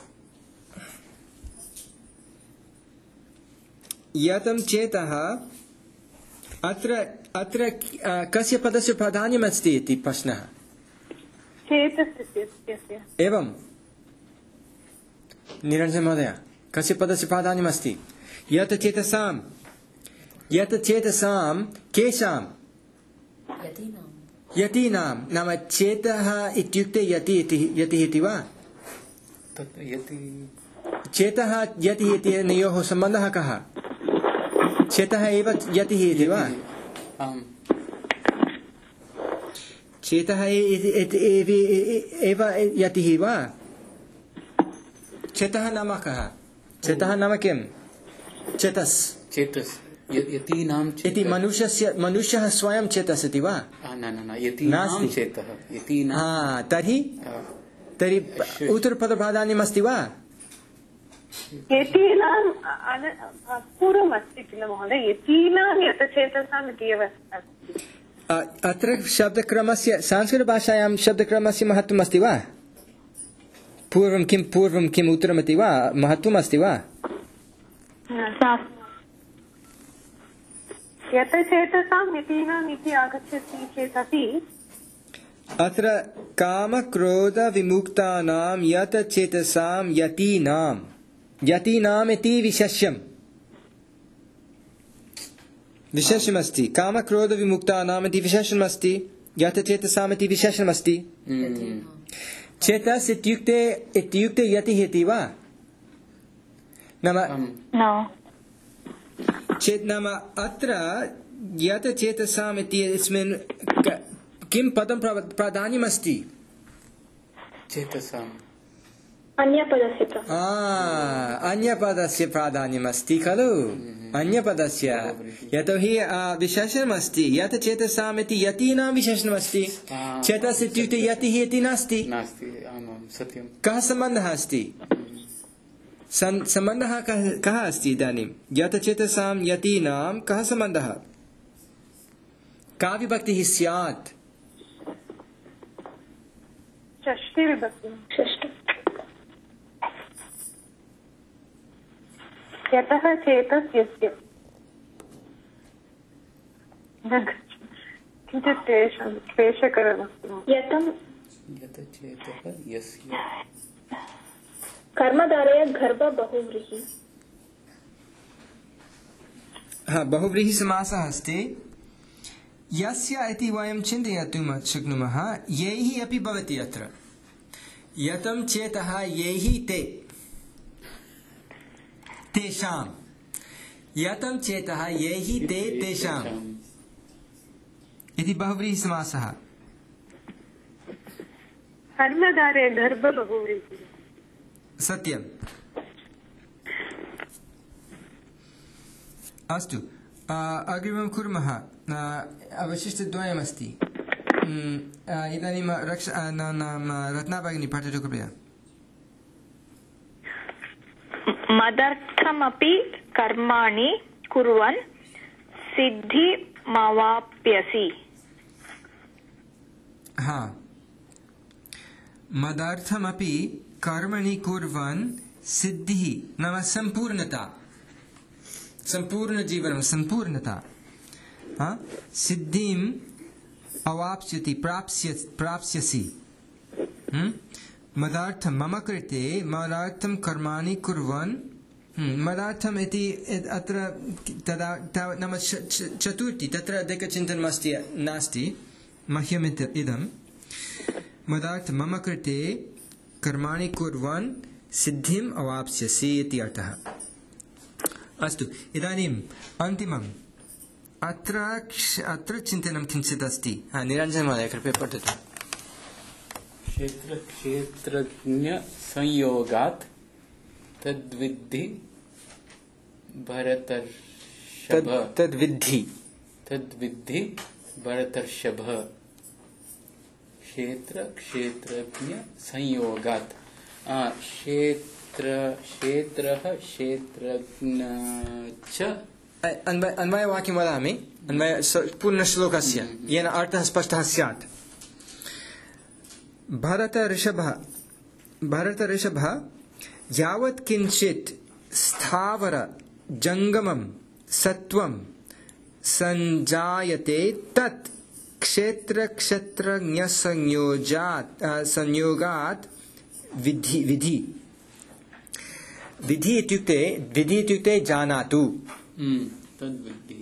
[SPEAKER 1] यतं चेतः अत्र कस्य पदस्य प्राधान्यमस्ति इति प्रश्नः एवं निरञ्जन महोदय कस्य पदस्य प्राधान्यमस्ति यत् चेतसां केषां यतीनां नाम चेतः इत्युक्ते यतिः इति वा चेतः यतिः इत्यनयोः सम्बन्धः कः चेतः एव यतिः इति वा चेतः एव यतिः वा चेतः नाम कः चेतः नाम किं चेतस् इति मनुष्यः स्वयं चेतस् इति वा नास्ति तर्हि उत्तरपदप्राधान्यमस्ति वा
[SPEAKER 4] यतीनां पूर्वमस्ति किल महोदय यतीनां यत् चेतसाम् इति एव अस्ति
[SPEAKER 1] अत्र शब्दक्रमस्य संस्कृतभाषायां शब्दक्रमस्य महत्त्वम् अस्ति वा पूर्वं किम् उत्तरमिति वा महत्त्वम् अस्ति वा
[SPEAKER 4] यत् चेतसां यतीनाम् इति आगच्छति चेदपि
[SPEAKER 1] अत्र कामक्रोधविमुक्तानां यत् चेतसां यतीनाम् इति विशेषणमस्ति कामक्रोधविमुक्तानाम् इति विशेषणमस्ति यत् चेतसाम् इति विशेषणमस्ति चेतस् इत्युक्ते यतिः इति वा नाम नाम अत्र यत् चेतसाम् इत्यस्मिन् किं पदं प्राधान्यमस्ति
[SPEAKER 3] चेतसाम्
[SPEAKER 1] अन्यपदस्य प्राधान्यमस्ति खलु अन्यपदस्य यतोहि विशेषणमस्ति यत् चेतसाम् इति यतीनां विशेषणमस्ति चेतस् इत्युक्ते यतिः इति नास्ति कः सम्बन्धः अस्ति सम्बन्धः कः अस्ति इदानीं यत् चेतसां यतीनां कः सम्बन्धः का विभक्तिः स्यात्
[SPEAKER 4] यतः चेतस् यस्य किञ्चित् क्लेशकरमस्ति।
[SPEAKER 6] यतं
[SPEAKER 3] यत चेतः यस्य
[SPEAKER 6] कर्मधारय गर्भ बहुव्रीहि।
[SPEAKER 1] बहुव्रीहि समासः अस्ति। यस्य इति वयं चिन्तयितुं शक्नुमः, यैः अपि भवति अत्र। यतं चेतः यैः ते तेषां, यतं चेतः यैः ते तेषाम् इति बहुव्रीहि समासः।
[SPEAKER 4] कर्मधारे गर्भ बहुव्रीहि।
[SPEAKER 1] सत्यम्। अस्तु, अग्रिमं कुर्मः। अवशिष्टद्वयमस्ति। इदानीं रत्ना भगिनी पठतु कृपया।
[SPEAKER 2] मदर्थमपि कर्माणि कुर्वन् सिद्धिमवाप्स्यसि।
[SPEAKER 1] हा, मदर्थमपि कर्मणि कुर्वन् सिद्धिः नाम सम्पूर्णता, सम्पूर्णजीवनं, सम्पूर्णता, सिद्धिम् अवाप्स्यति, प्राप्स्यसि। मदार्थं मम कृते मदार्थं कर्माणि कुर्वन्, मदार्थम् इति अत्र तदा नाम चतुर्थी, तत्र अधिकचिन्तनमस्ति नास्ति, मह्यम् इदं मदार्थं मम कृते कर्माणि कुर्वन् सिद्धिम् अवाप्स्यसि इति अर्थः। अस्तु, इदानीम् अन्तिमम्। अत्र चिन्तनं किञ्चित् अस्ति। निरञ्जन महोदय कृपया पठतु।
[SPEAKER 3] क्षेत्रज्ञ संयोगात् तद्विद्धि भरतर्षभ। तद्विद्धि भरतर्षभ। क्षेत्रज्ञ संयोगात्। क्षेत्रः क्षेत्रज्ञ च।
[SPEAKER 1] अन्वयवाक्यं वदामि, पूर्णश्लोकस्य, येन अर्थः स्पष्टः स्यात्। भरतऋषभः यावत् किञ्चित् स्थावर जङ्गमं सत्त्वं सञ्जायते तत् संयोगात् विधि। विधि इत्युक्ते जानातु।
[SPEAKER 3] तद्विद्धि।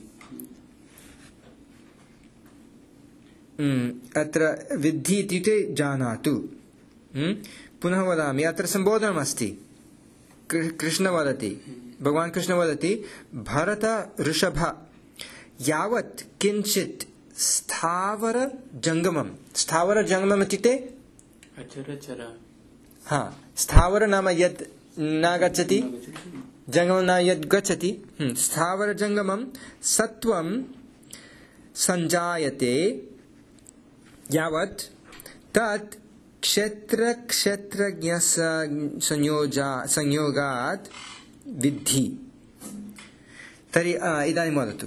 [SPEAKER 1] अत्र विद्धि इत्युक्ते जानातु। पुनः वदामि, अत्र सम्बोधनमस्ति। कृष्ण वदति, भगवान् कृष्ण वदति, भरत ऋषभ यावत् किञ्चित् स्थावर जङ्गमं। स्थावर जङ्गमम् इत्युक्ते
[SPEAKER 3] अचरचर।
[SPEAKER 1] स्थावर नाम यत् न गच्छति, जङ्गमं न यद् गच्छति। स्थावर जङ्गमं सत्त्वं सञ्जायते यावत् तत् क्षेत्रज्ञ संयोगात् विद्धि। तर्हि इदानीं वदतु।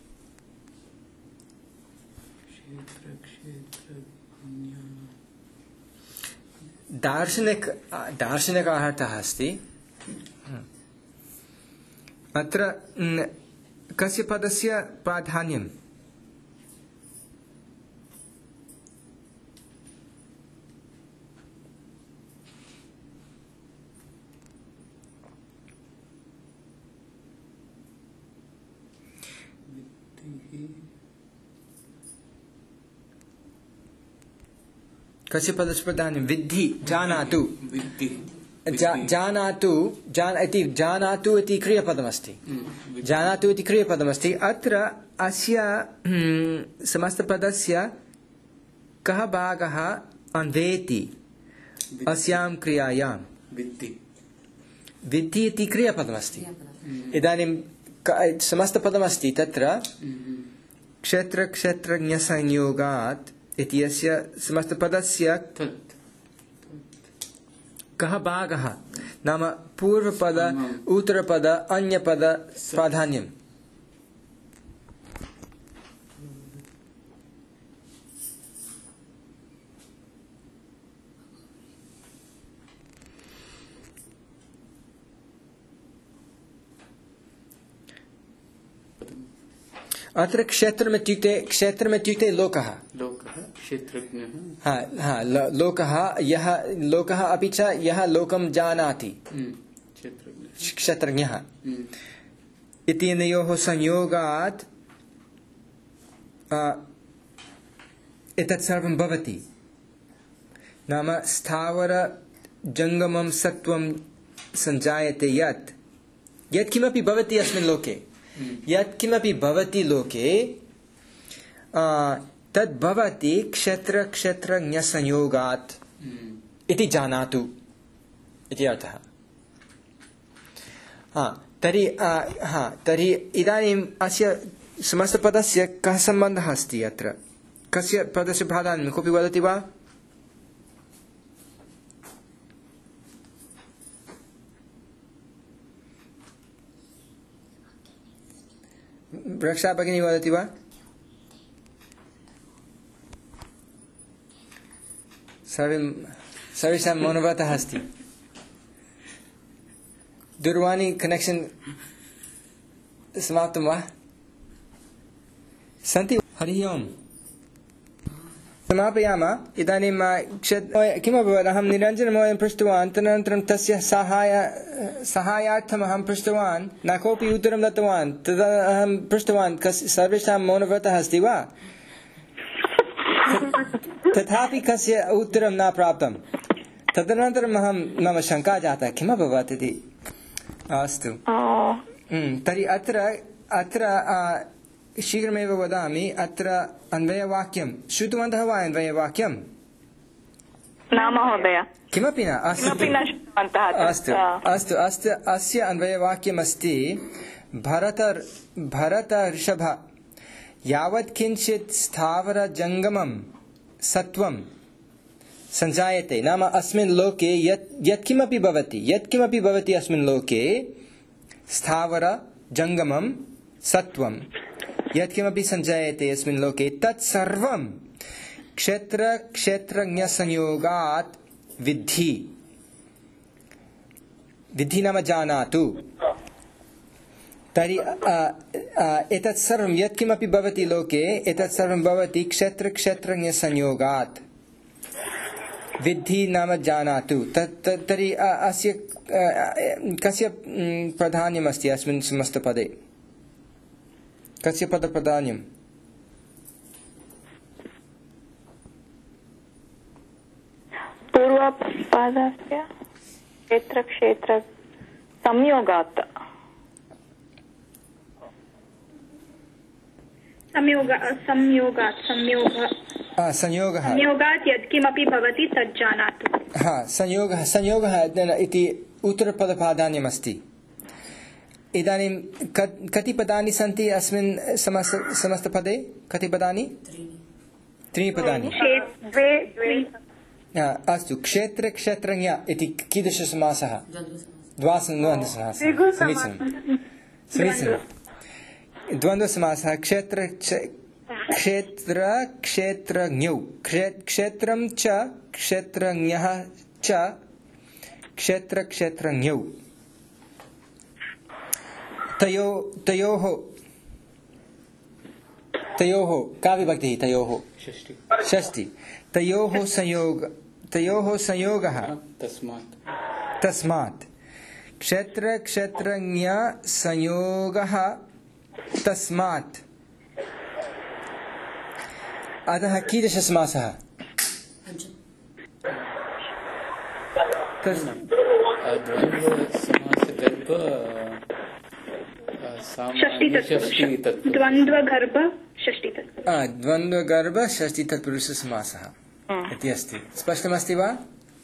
[SPEAKER 1] दार्शनिक अर्थः अस्ति। अत्र कस्य पदस्य प्राधान्यम्? कस्य पदस्य प्राधान्यं? विद्धि, जानातु। जानातु इति क्रियापदमस्ति। जानातु इति क्रियापदमस्ति। अत्र अस्य समस्तपदस्य कः भागः अन्वेति अस्यां क्रियायां? विद्धि इति क्रियापदमस्ति। इदानीं समस्तपदमस्ति तत्र क्षेत्रज्ञसंयोगात् इति अस्य समस्तपदस्य कः भागः? नाम पूर्वपद, उत्तरपद, अन्यपद प्राधान्यम्। अत्र क्षेत्रमित्युक्ते लोकः
[SPEAKER 3] क्षेत्रज्ञः
[SPEAKER 1] हाँ लोकः यः लोकः अपि च यः लोकं जानाति क्षेत्रज्ञः इत्यनयोः संयोगात् एतत् सर्वं भवति नाम स्थावर जंगमं सत्वं संजायते यत् किमपि भवति अस्मिन् लोके यत् किमपि भवति लोके तद् भवति क्षेत्रज्ञसंयोगात् इति जानातु इति अर्थः तर्हि इदानीम् अस्य समस्तपदस्य कः सम्बन्धः अस्ति अत्र कस्य पदस्य प्राधान्यं कोऽपि वदति वा रक्षा भगिनी वदति वा सर्वेषां मौनव्रतः अस्ति दूरवाणी कनेक्षन् समाप्तं वा सन्ति हरिः ओम् समापयामः इदानीं किम् अभवत् अहं निरञ्जनमहोदयं पृष्टवान् तदनन्तरं तस्य सहायार्थम् अहं पृष्टवान् न कोऽपि उत्तरं दत्तवान् तदा अहं पृष्टवान् सर्वेषां मौनव्रतः अस्ति वा तथापि कस्य उत्तरं न प्राप्तं तदनन्तरम् मम शङ्का जाता किम् अभवत् इति अस्तु तर्हि अत्र शीघ्रमेव वदामि अत्र अन्वयवाक्यं श्रुतवन्तः वा अन्वयवाक्यं
[SPEAKER 2] न महोदय
[SPEAKER 1] किमपि न अस्तु अस्य अन्वयवाक्यमस्ति भरत ऋषभ यावत् किञ्चित् स्थावरजङ्गमं सत्वं संजायते नाम अस्मिन् लोके यत् किमपि भवति अस्मिन् लोके स्थावर जङ्गमं सत्वं यत् किमपि संजायते अस्मिन् लोके तत् सर्वं क्षेत्रज्ञसंयोगात् विद्धि नाम जानातु तर्हि एतत् सर्वं यत् किमपि भवति लोके एतत् सर्वं भवति क्षेत्रज्ञसंयोगात् विद्धि नाम जानातु तर्हि अस्य कस्य प्राधान्यमस्ति अस्मिन् समस्तपदे कस्य पदप्राधान्यम्
[SPEAKER 2] पूर्वपदस्य क्षेत्र संयोगात्
[SPEAKER 6] संयोगात् यत्किमपि भवति तत् जानातु
[SPEAKER 1] संयोगः इति उत्तरपदप्राधान्यमस्ति इदानीं कति पदानि सन्ति अस्मिन् समस्तपदे कति पदानि त्रीणि पदानि अस्तु क्षेत्रज्ञ इति कीदृशसमासः द्वन्द्वसमासः समीचीनं द्वन्द्वसमासः क्षेत्रज्ञौ क्षेत्रं च क्षेत्रज्ञः च क्षेत्रज्ञौ तयोः का विभक्तिः तयोः षष्ठी तयोः संयोगः तस्मात् क्षेत्रज्ञ संयोगः तस्मात् अतः कीदृशसमासः द्वन्द्वगर्भ षष्ठीतत्पुरुषसमासः इति अस्ति स्पष्टमस्ति वा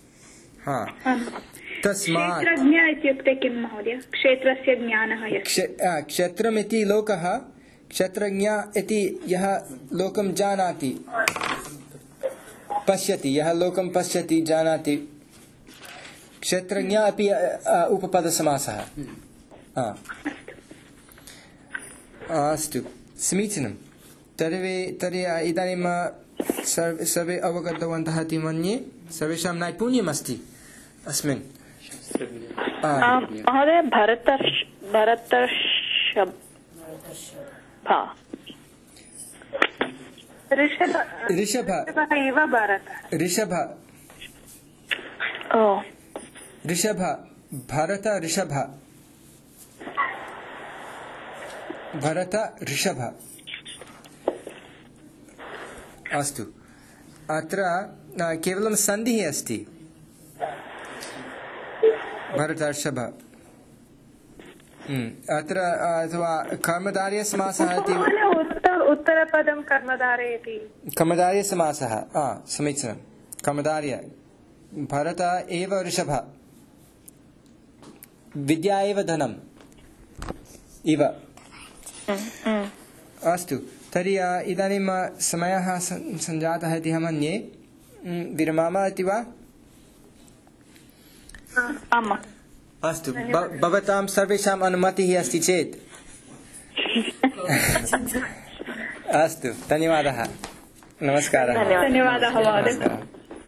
[SPEAKER 1] तस्मात्
[SPEAKER 6] क्षेत्रज्ञ इत्युक्ते किं महोदय क्षेत्रस्य ज्ञानः
[SPEAKER 1] क्षेत्रमिति लोकः क्षेत्रज्ञ इति यः लोकं जानाति पश्यति यः लोकं पश्यति जानाति क्षेत्रज्ञ अपि उपपदसमासः अस्तु समीचीनं तर्हि इदानीं सर्वे अवगतवन्तः इति मन्ये सर्वेषां नैपुण्यमस्ति अस्मिन्
[SPEAKER 2] महोदय भरतर्षभा
[SPEAKER 4] ऋषभः इव भरतः
[SPEAKER 1] ऋषभ
[SPEAKER 2] ओ
[SPEAKER 1] ऋषभ भरत ऋषभ भरत ऋषभ अस्तु अत्र केवलं सन्धिः अस्ति भरत ऋषभ अत्र अथवा कर्मधारयसमासः इति
[SPEAKER 4] उत्तरपदं कर्मधारय इति
[SPEAKER 1] कर्मधारयसमासः समीचीनं कर्मधारय भरत एव ऋषभ विद्या एव धनम् इव अस्तु तर्हि इदानीं समयः सञ्जातः इति अहं मन्ये विरमामः इति वा अस्तु भवतां सर्वेषाम् अनुमतिः अस्ति चेत् अस्तु धन्यवादः नमस्कारः
[SPEAKER 2] धन्यवादः महोदय